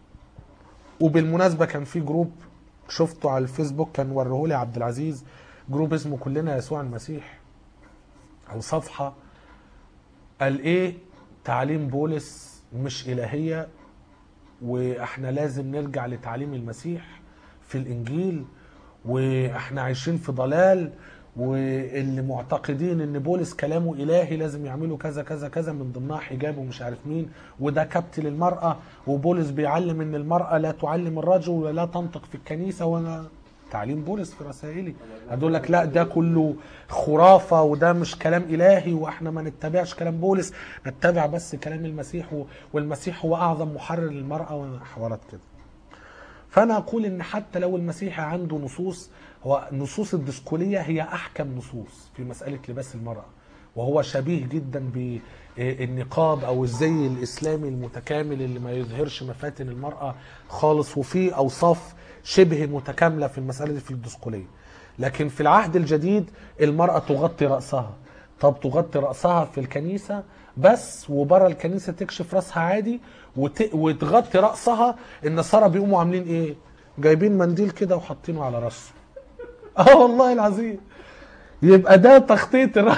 وبالمناسبة كان في جروب شفته على الفيسبوك، كان وريهولي عبد العزيز، جروب اسمه كلنا يسوع المسيح، او صفحة، قال ايه؟ تعليم بولس مش الهية، واحنا لازم نرجع لتعليم المسيح في الانجيل، واحنا عايشين في ضلال، واللي معتقدين ان بولس كلامه الهي لازم يعملوا كذا كذا كذا، من ضمنها حجاب ومش عارف مين، وده كبت للمرأة، وبولس بيعلم ان المرأة لا تعلم الرجل ولا تنطق في الكنيسة، وانا تعليم بولس في رسائلي هدول لك لا، ده كله خرافة وده مش كلام الهي، واحنا ما نتبعش كلام بولس، نتبع بس كلام المسيح، والمسيح هو اعظم محرر للمرأة وحوارات كده. فأنا أقول إن حتى لو المسيحي عنده نصوص، هو نصوص الدسقولية هي أحكم نصوص في مسألة لباس المرأة، وهو شبيه جدا بالنقاب أو الزي الإسلامي المتكامل اللي ما يظهرش مفاتن المرأة خالص، وفيه أوصاف شبه متكاملة في المسألة دي في الدسقولية. لكن في العهد الجديد المرأة تغطي رأسها. طب تغطي رأسها في الكنيسة بس، وبره الكنيسة تكشف رأسها عادي، وت... وتغطي رأسها. النصارى بيقوموا عاملين ايه؟ جايبين منديل كده وحاطينه على رأسه. اه والله العظيم. يبقى ده تغطية الرأس.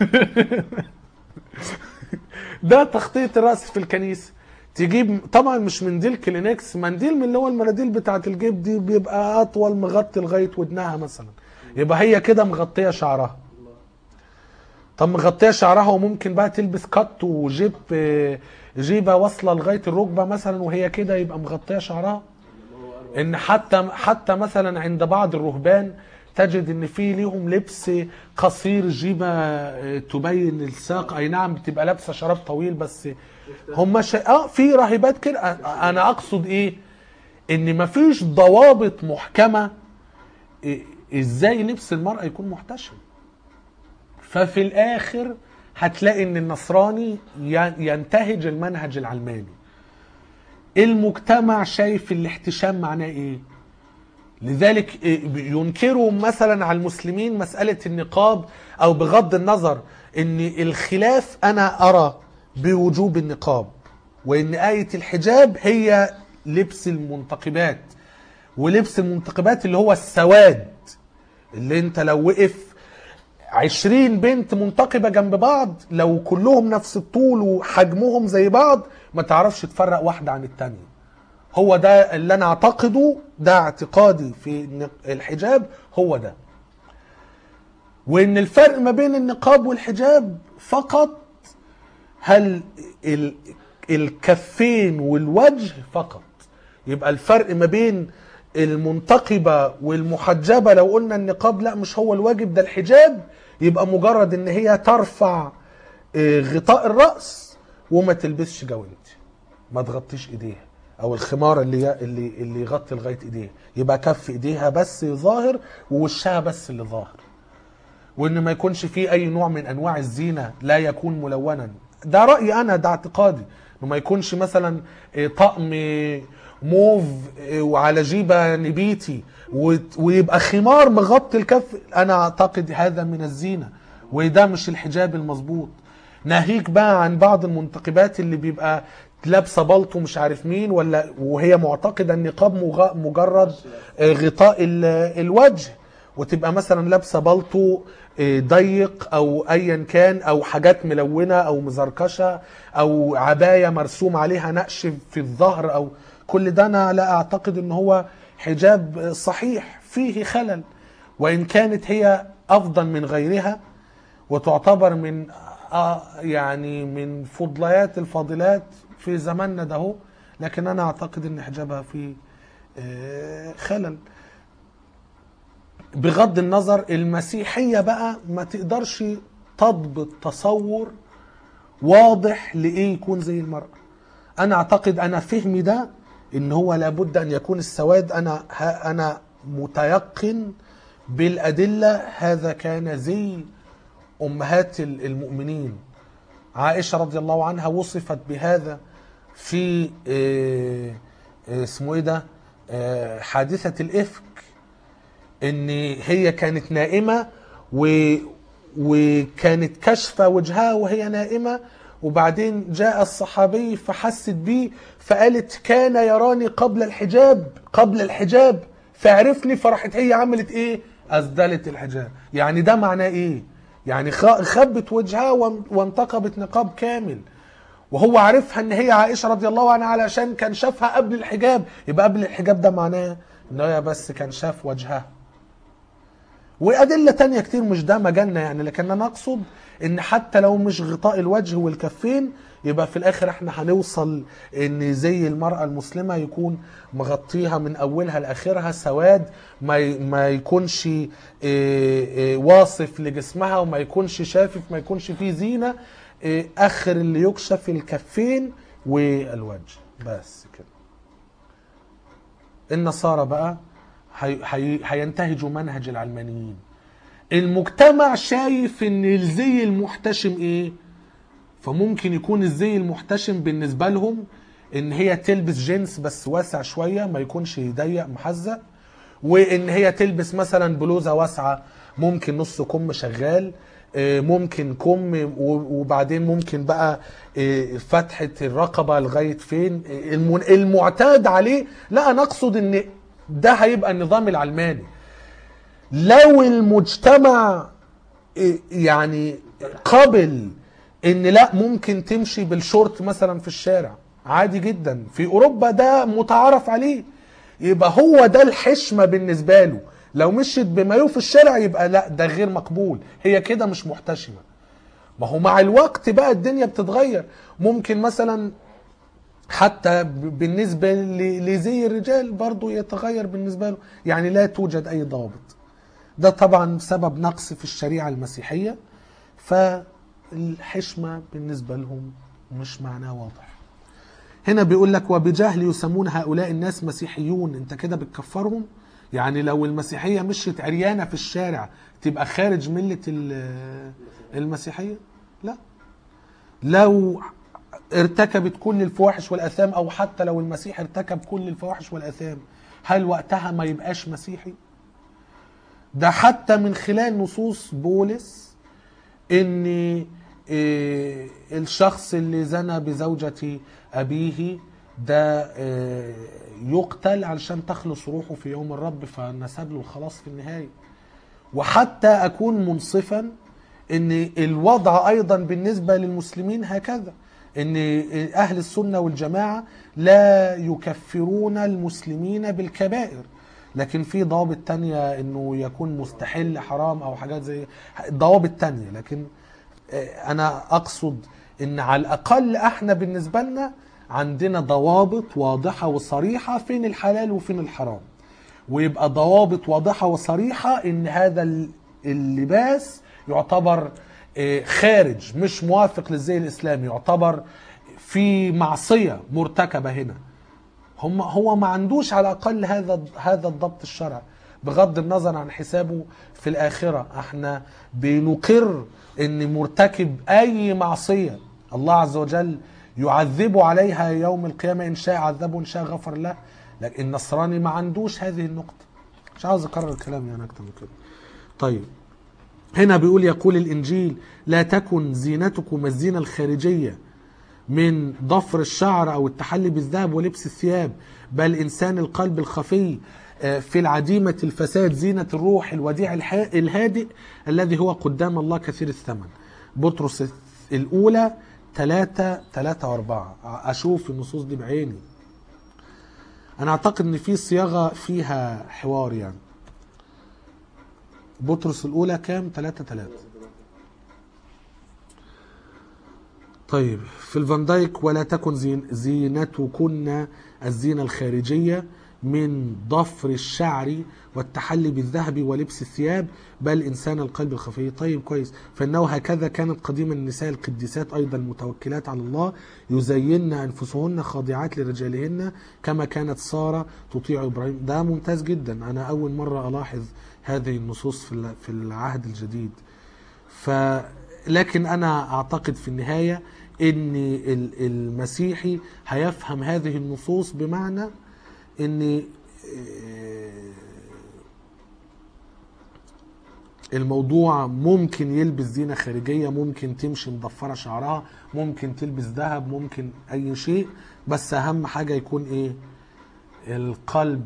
ده تغطية الرأس في الكنيسة. تجيب طبعا مش منديل كلينكس، منديل من اللي هو المناديل بتاعة الجيب دي، بيبقى أطول مغطي لغاية ودنها مثلا، يبقى هي كده مغطية شعرها. طب مغطيه شعرها، وممكن بقى تلبس كات وجيب جيبه واصله لغايه الركبه مثلا، وهي كده يبقى مغطيه شعرها. ان حتى حتى مثلا عند بعض الرهبان تجد ان في ليهم لبس قصير، جيبه تبين الساق، اي نعم بتبقى لابسه شراب طويل، بس هم ش... اه في راهبات كده. انا اقصد ايه؟ ان مفيش ضوابط محكمه ازاي لبس المرأة يكون محتشم. ففي الاخر هتلاقي ان النصراني ينتهج المنهج العلماني. المجتمع شايف الاحتشام معناه ايه؟ لذلك ينكروا مثلا على المسلمين مسألة النقاب، او بغض النظر ان الخلاف انا ارى بوجوب النقاب، وان آية الحجاب هي لبس المنتقبات، ولبس المنتقبات اللي هو السواد، اللي انت لو وقف عشرين بنت منتقبة جنب بعض لو كلهم نفس الطول وحجمهم زي بعض ما تعرفش تفرق واحدة عن التانية. هو ده اللي انا اعتقده، ده اعتقادي في الحجاب، هو ده. وان الفرق ما بين النقاب والحجاب فقط هل الكفين والوجه فقط. يبقى الفرق ما بين المنتقبة والمحجبة لو قلنا النقاب لا مش هو الواجب، ده الحجاب، يبقى مجرد ان هي ترفع غطاء الرأس وما تلبسش جوانتي، ما تغطيش ايديها، او الخمار اللي اللي اللي يغطي لغايه ايديها، يبقى كف ايديها بس ظاهر ووشها بس اللي ظاهر. وان ما يكونش فيه اي نوع من انواع الزينه، لا يكون ملونا. ده رايي انا، ده اعتقادي، انه ما يكونش مثلا طقم موف وعلى جيبه نبيتي ويبقى خمار مغطي الكف. انا اعتقد هذا من الزينه، وده مش الحجاب المظبوط. ناهيك بقى عن بعض المنتقبات اللي بيبقى لابسه بلطو مش عارف مين، ولا وهي معتقده النقاب مجرد غطاء الوجه، وتبقى مثلا لابسه بلطو ضيق او ايا كان، او حاجات ملونه او مزركشه، او عبايه مرسوم عليها نقش في الظهر، او كل ده انا لا اعتقد ان هو حجاب صحيح، فيه خلل. وان كانت هي افضل من غيرها وتعتبر من يعني من فضليات الفاضلات في زماننا ده هو، لكن انا اعتقد ان حجابها فيه خلل. بغض النظر المسيحية بقى ما تقدرش تضبط تصور واضح لإيه يكون زي المرأة. أنا أعتقد أنا فهمي ده إن هو لابد أن يكون السواد. أنا أنا متيقن بالأدلة هذا كان زي أمهات المؤمنين. عائشة رضي الله عنها وصفت بهذا في اسمه إيه ده حادثة الإفك، ان هي كانت نائمة و... وكانت كشفة وجهها وهي نائمة، وبعدين جاء الصحابي فحست بيه فقالت كان يراني قبل الحجاب قبل الحجاب فعرفني، فرحت هي عملت ايه؟ أسدلت الحجاب. يعني ده معناه ايه؟ يعني خبت وجهها وانتقبت نقاب كامل، وهو عارفها ان هي عائشة رضي الله عنها علشان كان شافها قبل الحجاب. يبقى قبل الحجاب ده معناه ان هي بس كان شاف وجهها. وأدلة تانية كتير مش ده مجالنا يعني، لكن أنا أقصد إن حتى لو مش غطاء الوجه والكفين، يبقى في الآخر إحنا هنوصل إن زي المرأة المسلمة يكون مغطيها من أولها لآخرها سواد، ما ما يكونش واصف لجسمها، وما يكونش شافف، ما يكونش فيه زينة، آخر اللي يكشف الكفين والوجه بس كده. النصارى بقى هينتهجوا منهج العلمانيين. المجتمع شايف ان الزي المحتشم ايه؟ فممكن يكون الزي المحتشم بالنسبة لهم ان هي تلبس جينز بس واسع شوية، ما يكونش ضيق محزق، وان هي تلبس مثلا بلوزة واسعة ممكن نص كم شغال، ممكن كم، وبعدين ممكن بقى فتحة الرقبة لغاية فين المعتاد عليه. لا انا اقصد ان ده هيبقى النظام العلماني. لو المجتمع يعني قبل ان لا ممكن تمشي بالشورت مثلا في الشارع عادي جدا، في اوروبا ده متعارف عليه، يبقى هو ده الحشمة بالنسبة له. لو مشيت بمايو في الشارع يبقى لا ده غير مقبول، هي كده مش محتشمة. ما هو مع الوقت بقى الدنيا بتتغير. ممكن مثلا حتى بالنسبة لزي الرجال برضو يتغير بالنسبة له، يعني لا توجد أي ضوابط. ده طبعا سبب نقص في الشريعة المسيحية، فالحشمة بالنسبة لهم مش معناه واضح. هنا بيقول لك وبجهل يسمون هؤلاء الناس مسيحيون. انت كده بتكفرهم. يعني لو المسيحية مشيت عريانة في الشارع تبقى خارج ملة المسيحية؟ لا، لو ارتكبت كل الفواحش والآثام، أو حتى لو المسيح ارتكب كل الفواحش والآثام، هل وقتها ما يبقاش مسيحي؟ ده حتى من خلال نصوص بولس ان إيه الشخص اللي زنى بزوجة أبيه ده إيه يقتل علشان تخلص روحه في يوم الرب، فنسب له الخلاص في النهاية. وحتى أكون منصفا ان الوضع أيضا بالنسبة للمسلمين هكذا، ان أهل السنة والجماعة لا يكفرون المسلمين بالكبائر، لكن في ضوابط تانية انه يكون مستحل حرام او حاجات زي ضوابط تانية. لكن انا اقصد ان على الاقل احنا بالنسبة لنا عندنا ضوابط واضحة وصريحة فين الحلال وفين الحرام، ويبقى ضوابط واضحة وصريحة ان هذا اللباس يعتبر خارج مش موافق للزي الاسلامي، يعتبر في معصية مرتكبة هنا. هم هو ما عندوش على الاقل هذا هذا الضبط الشرعي، بغض النظر عن حسابه في الاخره. احنا بنقر ان مرتكب اي معصيه الله عز وجل يعذبه عليها يوم القيامه، ان شاء عذبه ان شاء غفر له. لكن النصراني ما عندوش هذه النقطه. مش عاوز اكرر الكلام يعني اكتر من كده. طيب هنا بيقول يقول الانجيل لا تكن زينتكم الزينه الخارجيه من ضفر الشعر أو التحلي بالذهب ولبس الثياب، بل إنسان القلب الخفي في العديمة الفساد زينة الروح الوديع الهادئ الذي هو قدام الله كثير الثمن. بطرس الأولى ثلاثة ثلاثة وأربعة. أشوف النصوص دي بعيني. أنا أعتقد أن في صياغة فيها حوار يعني. بطرس الأولى كام؟ ثلاثة ثلاثة. طيب في الفان دايك ولا تكن زين زينتكن الزينة الخارجية من ضفر الشعر والتحلي بالذهب ولبس الثياب، بل إنسان القلب الخفي. طيب كويس. فإنه هكذا كانت قديما النساء القديسات أيضا متوكلات على الله يزين أنفسهن خاضعات لرجالهن كما كانت سارة تطيع إبراهيم. ده ممتاز جدا. أنا أول مرة ألاحظ هذه النصوص في العهد الجديد. ف لكن أنا أعتقد في النهاية ان المسيحي هيفهم هذه النصوص بمعنى ان الموضوع ممكن يلبس زينة خارجية، ممكن تمشي مضفرة شعرها، ممكن تلبس ذهب، ممكن اي شيء، بس اهم حاجة يكون ايه؟ القلب.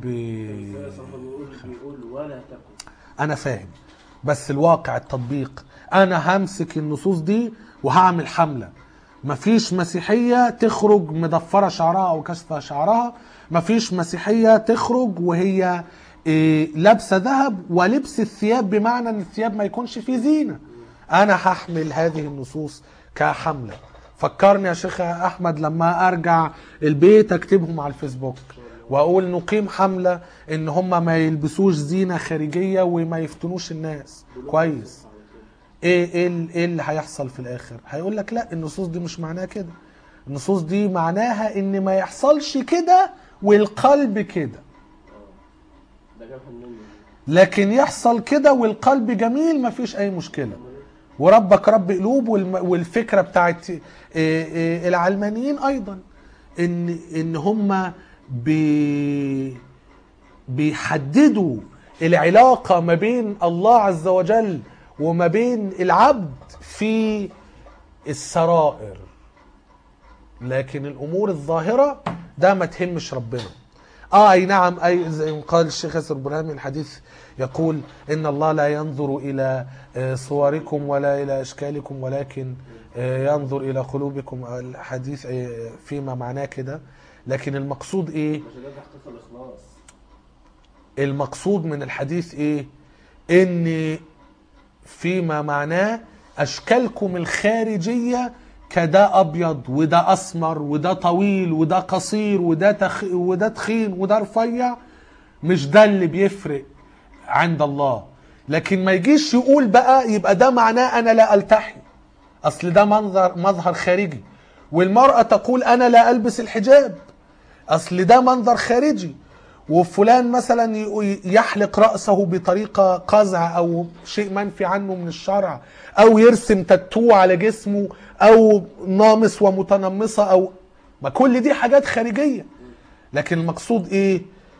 انا فاهم، بس الواقع التطبيق انا همسك النصوص دي وهعمل حملة. مفيش مسيحية تخرج مضفرة شعرها او كشفة شعرها، مفيش مسيحية تخرج وهي إيه لابسة ذهب ولبس الثياب، بمعنى ان الثياب ما يكونش فيه زينة. انا هحمل هذه النصوص كحملة. فكرني يا شيخ احمد لما ارجع البيت اكتبهم على الفيسبوك واقول نقيم حملة ان هم ما يلبسوش زينة خارجية وما يفتنوش الناس. كويس. ايه ايه ايه اللي هيحصل في الاخر؟ هيقول لك لا النصوص دي مش معناها كده. النصوص دي معناها ان ما يحصلش كده والقلب كده، لكن يحصل كده والقلب جميل ما فيش اي مشكلة. وربك رب قلوب. والفكرة بتاعت العلمانيين ايضا ان ان هم بي بيحددوا العلاقة ما بين الله عز وجل وما بين العبد في السرائر، لكن الامور الظاهرة ده ما تهمش ربنا. اه اي نعم، اي زي ما قال الشيخ ياسر برهامي الحديث يقول ان الله لا ينظر الى صوركم ولا الى اشكالكم ولكن ينظر الى قلوبكم. الحديث فيما معناه كده. لكن المقصود ايه؟ المقصود من الحديث ايه؟ ان فيما معناه اشكالكم الخارجية كده ابيض وده اسمر وده طويل وده قصير وده تخ... وده تخين وده رفيع، مش ده اللي بيفرق عند الله. لكن ما يجيش يقول بقى يبقى ده معناه انا لا التحي، اصل ده منظر مظهر خارجي. والمرأة تقول انا لا البس الحجاب، اصل ده منظر خارجي. وفلان مثلا يحلق رأسه بطريقة قزع أو شيء منفي عنه من الشرع، أو يرسم تاتو على جسمه، أو نامص ومتنمصة، أو ما كل دي حاجات خارجية. لكن المقصود إيه؟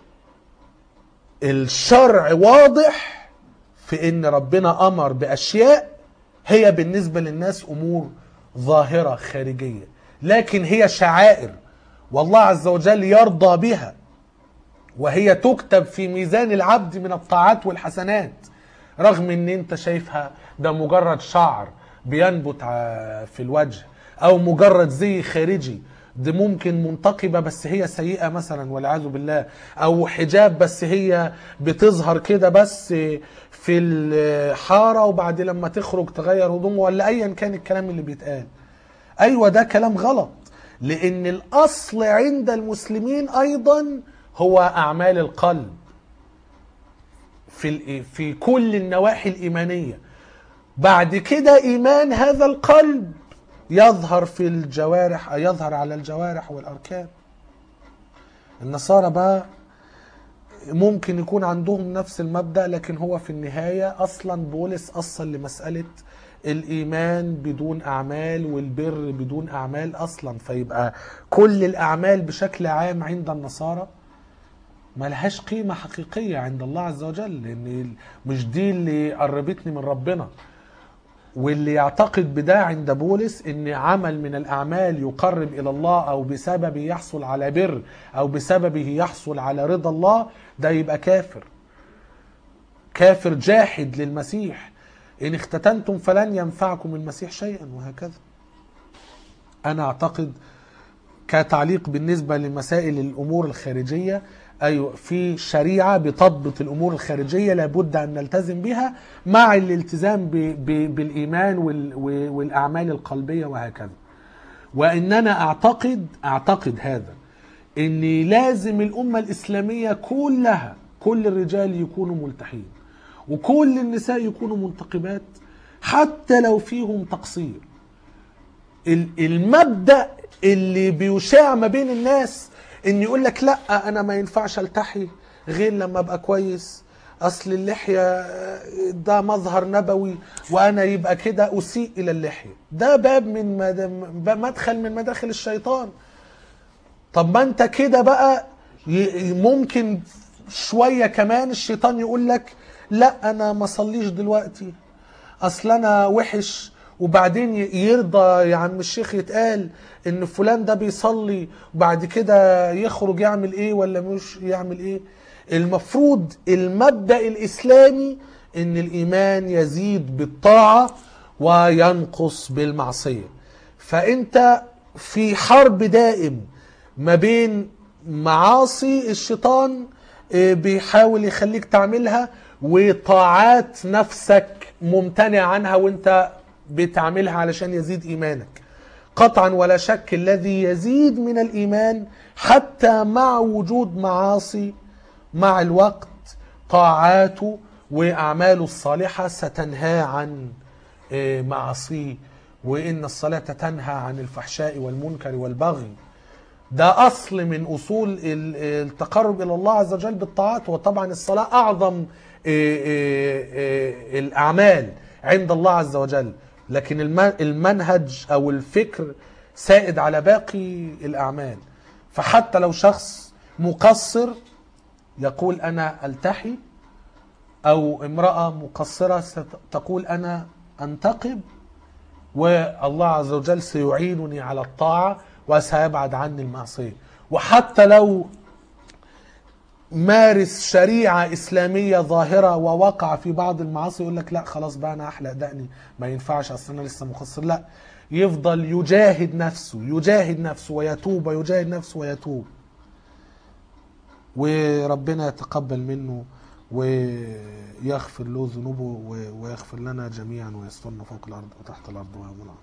الشرع واضح في إن ربنا أمر بأشياء هي بالنسبة للناس أمور ظاهرة خارجية، لكن هي شعائر والله عز وجل يرضى بها، وهي تكتب في ميزان العبد من الطاعات والحسنات، رغم ان انت شايفها ده مجرد شعر بينبت في الوجه، او مجرد زي خارجي، دي ممكن منتقبة بس هي سيئة مثلا والعياذ بالله، او حجاب بس هي بتظهر كده بس في الحارة وبعد لما تخرج تغير هدومه، ولا ايا كان الكلام اللي بيتقال. ايوه ده كلام غلط، لان الاصل عند المسلمين ايضا هو اعمال القلب في في كل النواحي الايمانيه. بعد كده ايمان هذا القلب يظهر في الجوارح، يظهر على الجوارح والاركان. النصارى بقى ممكن يكون عندهم نفس المبدأ، لكن هو في النهايه اصلا بولس اصل لمساله الايمان بدون اعمال والبر بدون اعمال اصلا، فيبقى كل الاعمال بشكل عام عند النصارى ما لهاش قيمة حقيقية عند الله عز وجل، لأن مش دي اللي قربتني من ربنا. واللي يعتقد بده عند بولس ان عمل من الاعمال يقرب الى الله او بسببه يحصل على بر او بسببه يحصل على رضا الله، ده يبقى كافر، كافر جاحد للمسيح. ان اختتنتم فلن ينفعكم المسيح شيئا، وهكذا. انا اعتقد كتعليق بالنسبة لمسائل الامور الخارجية، أيوة في شريعة بتضبط الأمور الخارجية لابد أن نلتزم بها مع الالتزام ب ب بالإيمان والأعمال القلبية وهكذا. وإننا أعتقد أعتقد هذا أن لازم الأمة الإسلامية كلها كل الرجال يكونوا ملتحين وكل النساء يكونوا منتقبات حتى لو فيهم تقصير. المبدأ اللي بيشاع ما بين الناس ان يقول لك لا انا ما ينفعش التحي غير لما ابقى كويس، اصل اللحية ده مظهر نبوي وانا يبقى كده اسيء الى اللحية، ده باب من مدخل من مداخل الشيطان. طب ما انت كده بقى ممكن شوية كمان الشيطان يقول لك لا انا ما صليش دلوقتي اصل انا وحش، وبعدين يرضى يا عم الشيخ يتقال ان فلان ده بيصلي وبعد كده يخرج يعمل ايه ولا مش يعمل ايه. المفروض المبدأ الاسلامي ان الايمان يزيد بالطاعة وينقص بالمعصية. فانت في حرب دائم ما بين معاصي الشيطان بيحاول يخليك تعملها وطاعات نفسك ممتنع عنها وانت بتعملها علشان يزيد ايمانك. قطعا ولا شك الذي يزيد من الايمان حتى مع وجود معاصي مع الوقت طاعاته واعماله الصالحة ستنهى عن معاصيه، وان الصلاة تنهى عن الفحشاء والمنكر والبغي. ده اصل من اصول التقرب الى الله عز وجل بالطاعات. وطبعا الصلاة اعظم الاعمال عند الله عز وجل، لكن المنهج او الفكر سائد على باقي الاعمال. فحتى لو شخص مقصر يقول انا التحي، او امرأة مقصرة تقول انا انتقب، والله عز وجل سيعينني على الطاعة وسيبعد عني المعصية. وحتى لو مارس شريعة إسلامية ظاهرة ووقع في بعض المعاصي يقول لك لا خلاص بقى أنا أحلق دقني ما ينفعش أصلا أنا لسه مقصر، لا، يفضل يجاهد نفسه يجاهد نفسه ويتوب ويجاهد نفسه ويتوب، وربنا يتقبل منه ويغفر له ذنوبه ويغفر لنا جميعا ويسترنا فوق الأرض وتحت الأرض ويوم الأرض.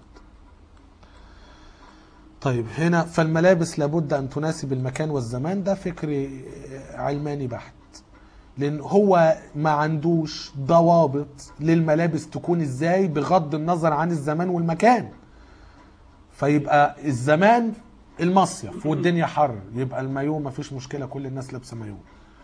طيب هنا فالملابس لابد أن تناسب المكان والزمان، ده فكر علماني بحت، لأن هو ما عندوش ضوابط للملابس تكون إزاي بغض النظر عن الزمان والمكان. فيبقى الزمان المصيف والدنيا حر يبقى المايو ما فيش مشكلة كل الناس لابسة مايو،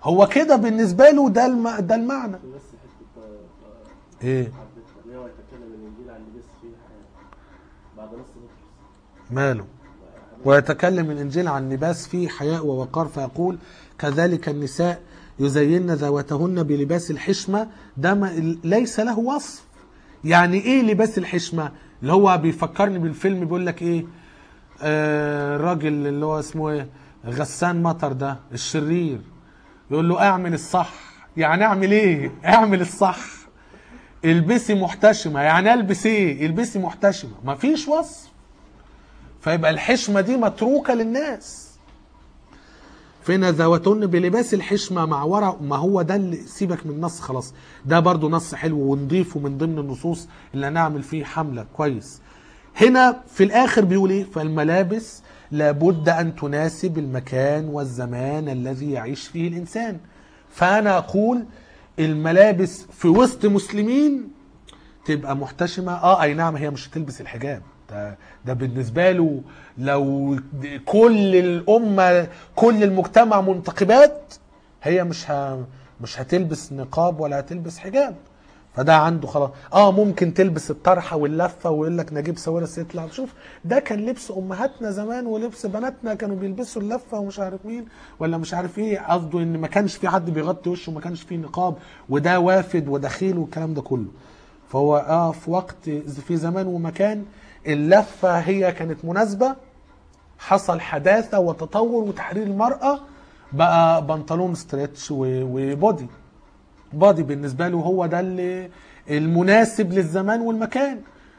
هو كده بالنسبه له ده الم... ده المعنى. بس حته ايه حددنا هو يتكلم الانجيل عن لباس فيه حياه بعد نص بطرس ماله؟ ويتكلم الانجيل عن لباس فيه حياء ووقار فيقول كذلك النساء يزين ذواتهن بلباس الحشمه، ده ما... ليس له وصف. يعني ايه لباس الحشمه؟ اللي هو بيفكرني بالفيلم بيقول لك ايه، آه الراجل اللي هو اسمه ايه، غسان مطر ده الشرير، يقول له اعمل الصح. يعني اعمل ايه؟ اعمل الصح. البسي محتشمه، يعني البس ايه؟ البسي محتشمه، مفيش وصف. فيبقى الحشمه دي متروكه للناس. فين ذواتن بلباس الحشمه مع ورع، ما هو ده اللي سيبك من النص خلاص، ده برضو نص حلو ونضيفه من ضمن النصوص اللي نعمل فيه حمله كويس. هنا في الاخر بيقول ايه؟ فالملابس لابد ان تناسب المكان والزمان الذي يعيش فيه الانسان. فانا اقول الملابس في وسط مسلمين تبقى محتشمه، اه اي نعم هي مش هتلبس الحجاب، ده, ده بالنسبه له لو كل الامه كل المجتمع منتقبات هي مش ه... مش هتلبس نقاب ولا هتلبس حجاب. فده عنده خلاص، اه ممكن تلبس الطرحه واللفه ويقول لك نجيب ساويرس يطلع شوف ده كان لبس امهاتنا زمان ولبس بناتنا كانوا بيلبسوا اللفه ومش عارف مين ولا مش عارف ايه، قصده ان ما كانش في حد بيغطي وشه وما كانش في نقاب وده وافد ودخيل والكلام ده كله. فهو اه في وقت في زمان ومكان اللفه هي كانت مناسبه، حصل حداثه وتطور وتحرير المراه، بقى بنطلون ستريتش وبودي بادي بالنسبة له هو ده اللي المناسب للزمان والمكان.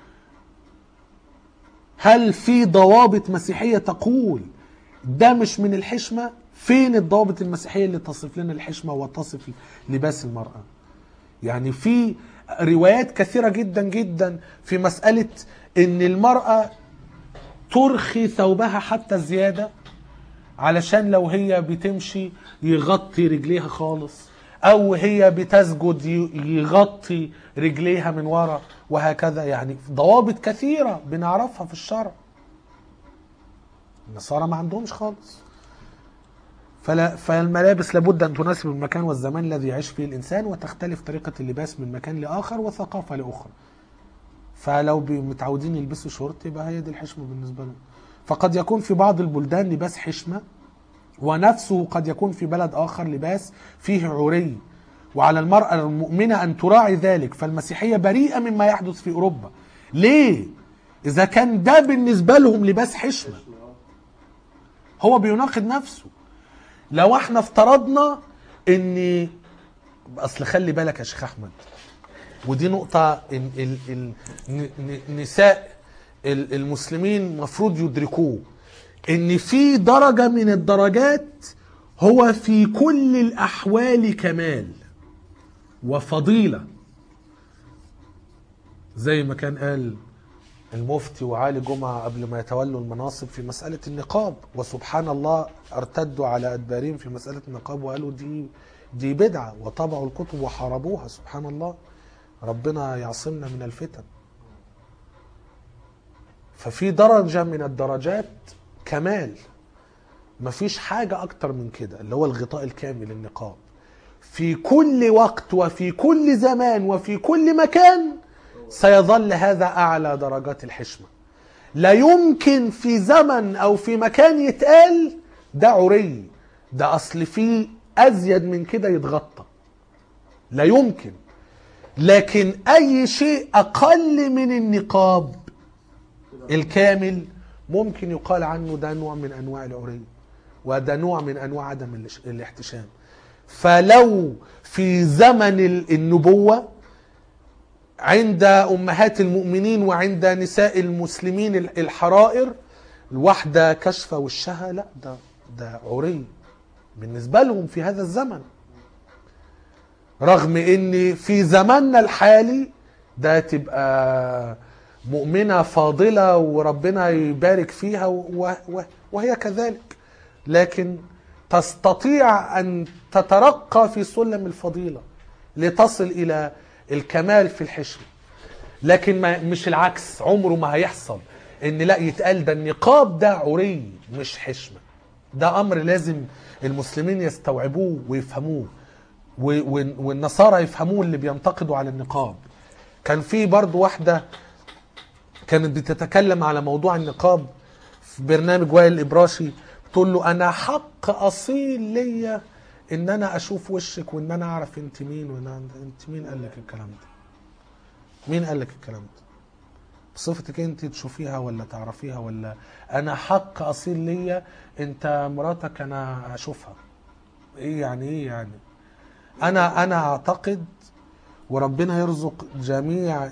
هل في ضوابط مسيحية تقول ده مش من الحشمة؟ فين الضوابط المسيحية اللي تصف لنا الحشمة وتصف لباس المرأة؟ يعني في روايات كثيرة جدا جدا في مسألة ان المرأة ترخي ثوبها حتى زيادة علشان لو هي بتمشي يغطي رجليها خالص، او هي بتسجد يغطي رجليها من ورا وهكذا. يعني ضوابط كثيرة بنعرفها في الشرع، النصارى ما عندهمش خالص. فلا فالملابس لابد ان تناسب المكان والزمان الذي يعيش فيه الانسان، وتختلف طريقة اللباس من مكان لاخر وثقافة لاخرى. فلو متعودين يلبسوا شورت يبقى هي دي الحشمة بالنسبة لهم. فقد يكون في بعض البلدان لباس حشمة، ونفسه قد يكون في بلد آخر لباس فيه عري، وعلى المرأة المؤمنة أن تراعي ذلك. فالمسيحية بريئة مما يحدث في أوروبا. ليه؟ إذا كان ده بالنسبة لهم لباس حشمة، هو بيناقض نفسه. لو احنا افترضنا ان اصل خلي بالك يا شيخ احمد، ودي نقطة إن ال ال نساء المسلمين مفروض يدركوه، ان في درجة من الدرجات هو في كل الاحوال كمال وفضيلة، زي ما كان قال المفتي وعالي جمعة قبل ما يتولوا المناصب في مسألة النقاب، وسبحان الله ارتدوا على ادبارهم في مسألة النقاب وقالوا دي دي بدعة وطبعوا الكتب وحاربوها. سبحان الله، ربنا يعصمنا من الفتن. ففي درجة من الدرجات كمال، مفيش حاجة أكتر من كده، اللي هو الغطاء الكامل النقاب في كل وقت وفي كل زمان وفي كل مكان سيظل هذا أعلى درجات الحشمة. لا يمكن في زمن أو في مكان يتقال ده عري، ده أصل فيه أزيد من كده يتغطى، لا يمكن. لكن أي شيء أقل من النقاب الكامل ممكن يقال عنه ده نوع من أنواع العري، وده نوع من أنواع عدم الاحتشام. فلو في زمن النبوة عند أمهات المؤمنين وعند نساء المسلمين الحرائر الواحدة كشفة وشها، لا ده ده عري بالنسبة لهم في هذا الزمن، رغم ان في زماننا الحالي ده تبقى مؤمنة فاضلة وربنا يبارك فيها وهي كذلك، لكن تستطيع أن تترقى في سلم الفضيلة لتصل إلى الكمال في الحشم. لكن ما مش العكس، عمره ما هيحصل ان لا يتقال ده النقاب ده عري مش حشمة، ده امر لازم المسلمين يستوعبوه ويفهموه، والنصارى يفهموه اللي بينتقدوا على النقاب. كان في برضو واحدة كانت بتتكلم على موضوع النقاب في برنامج وائل الإبراشي، تقول له انا حق اصيل ليا ان انا اشوف وشك وان انا اعرف انت مين، وانا انت مين قال لك الكلام ده؟ مين قال لك الكلام ده؟ بصفتك انت تشوفيها ولا تعرفيها؟ ولا انا حق اصيل ليا انت مراتك انا اشوفها؟ ايه يعني؟ ايه يعني؟ انا انا اعتقد، وربنا يرزق جميع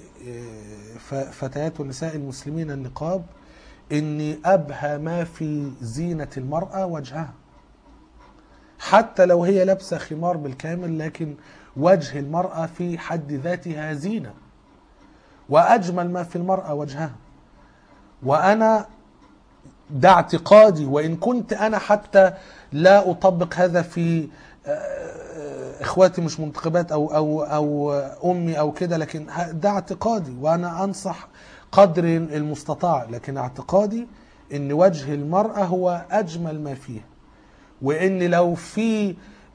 فتيات ونساء المسلمين النقاب، اني ابهى ما في زينة المرأة وجهها، حتى لو هي لابسة خمار بالكامل، لكن وجه المرأة في حد ذاتها زينة، واجمل ما في المرأة وجهها. وانا ده اعتقادي، وان كنت انا حتى لا اطبق هذا في اخواتي مش منتقبات او او او امي او كده، لكن ده اعتقادي، وانا انصح قدر المستطاع، لكن اعتقادي ان وجه المرأة هو اجمل ما فيها، وان لو في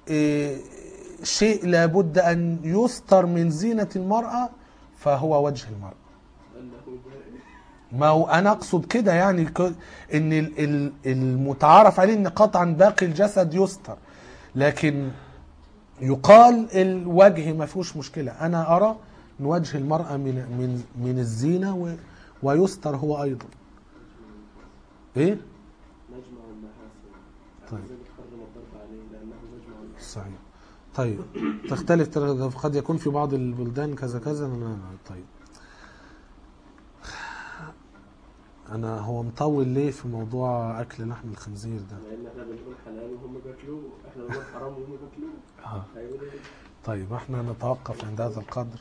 شيء لابد ان يستر من زينة المرأة فهو وجه المرأة. ما هو انا اقصد كده يعني ان المتعارف عليه ان قطعا باقي الجسد يستر، لكن يقال الوجه ما فيهوش مشكلة. انا ارى ان وجه المرأة من من من الزينة ويستر هو ايضا. ايه؟ نجمع المحاسن. طيب. عليه لانه نجمع المحاسن. صحيح. طيب تختلف، قد يكون في بعض البلدان كذا كذا. طيب انا هو مطول ليه في موضوع اكل لحم الخنزير ده؟ لان احنا بنقول حلال وهم بياكلوه، احنا بنقول حرام وهم بياكلوه. اه هيقولوا ايه؟ طيب احنا نتوقف عند هذا القدر.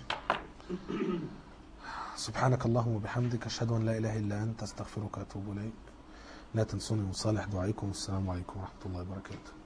سبحانك اللهم وبحمدك، اشهد ان لا اله الا انت، استغفرك واتوب اليك. لا تنسوني من صالح دعائكم. السلام عليكم ورحمه الله وبركاته.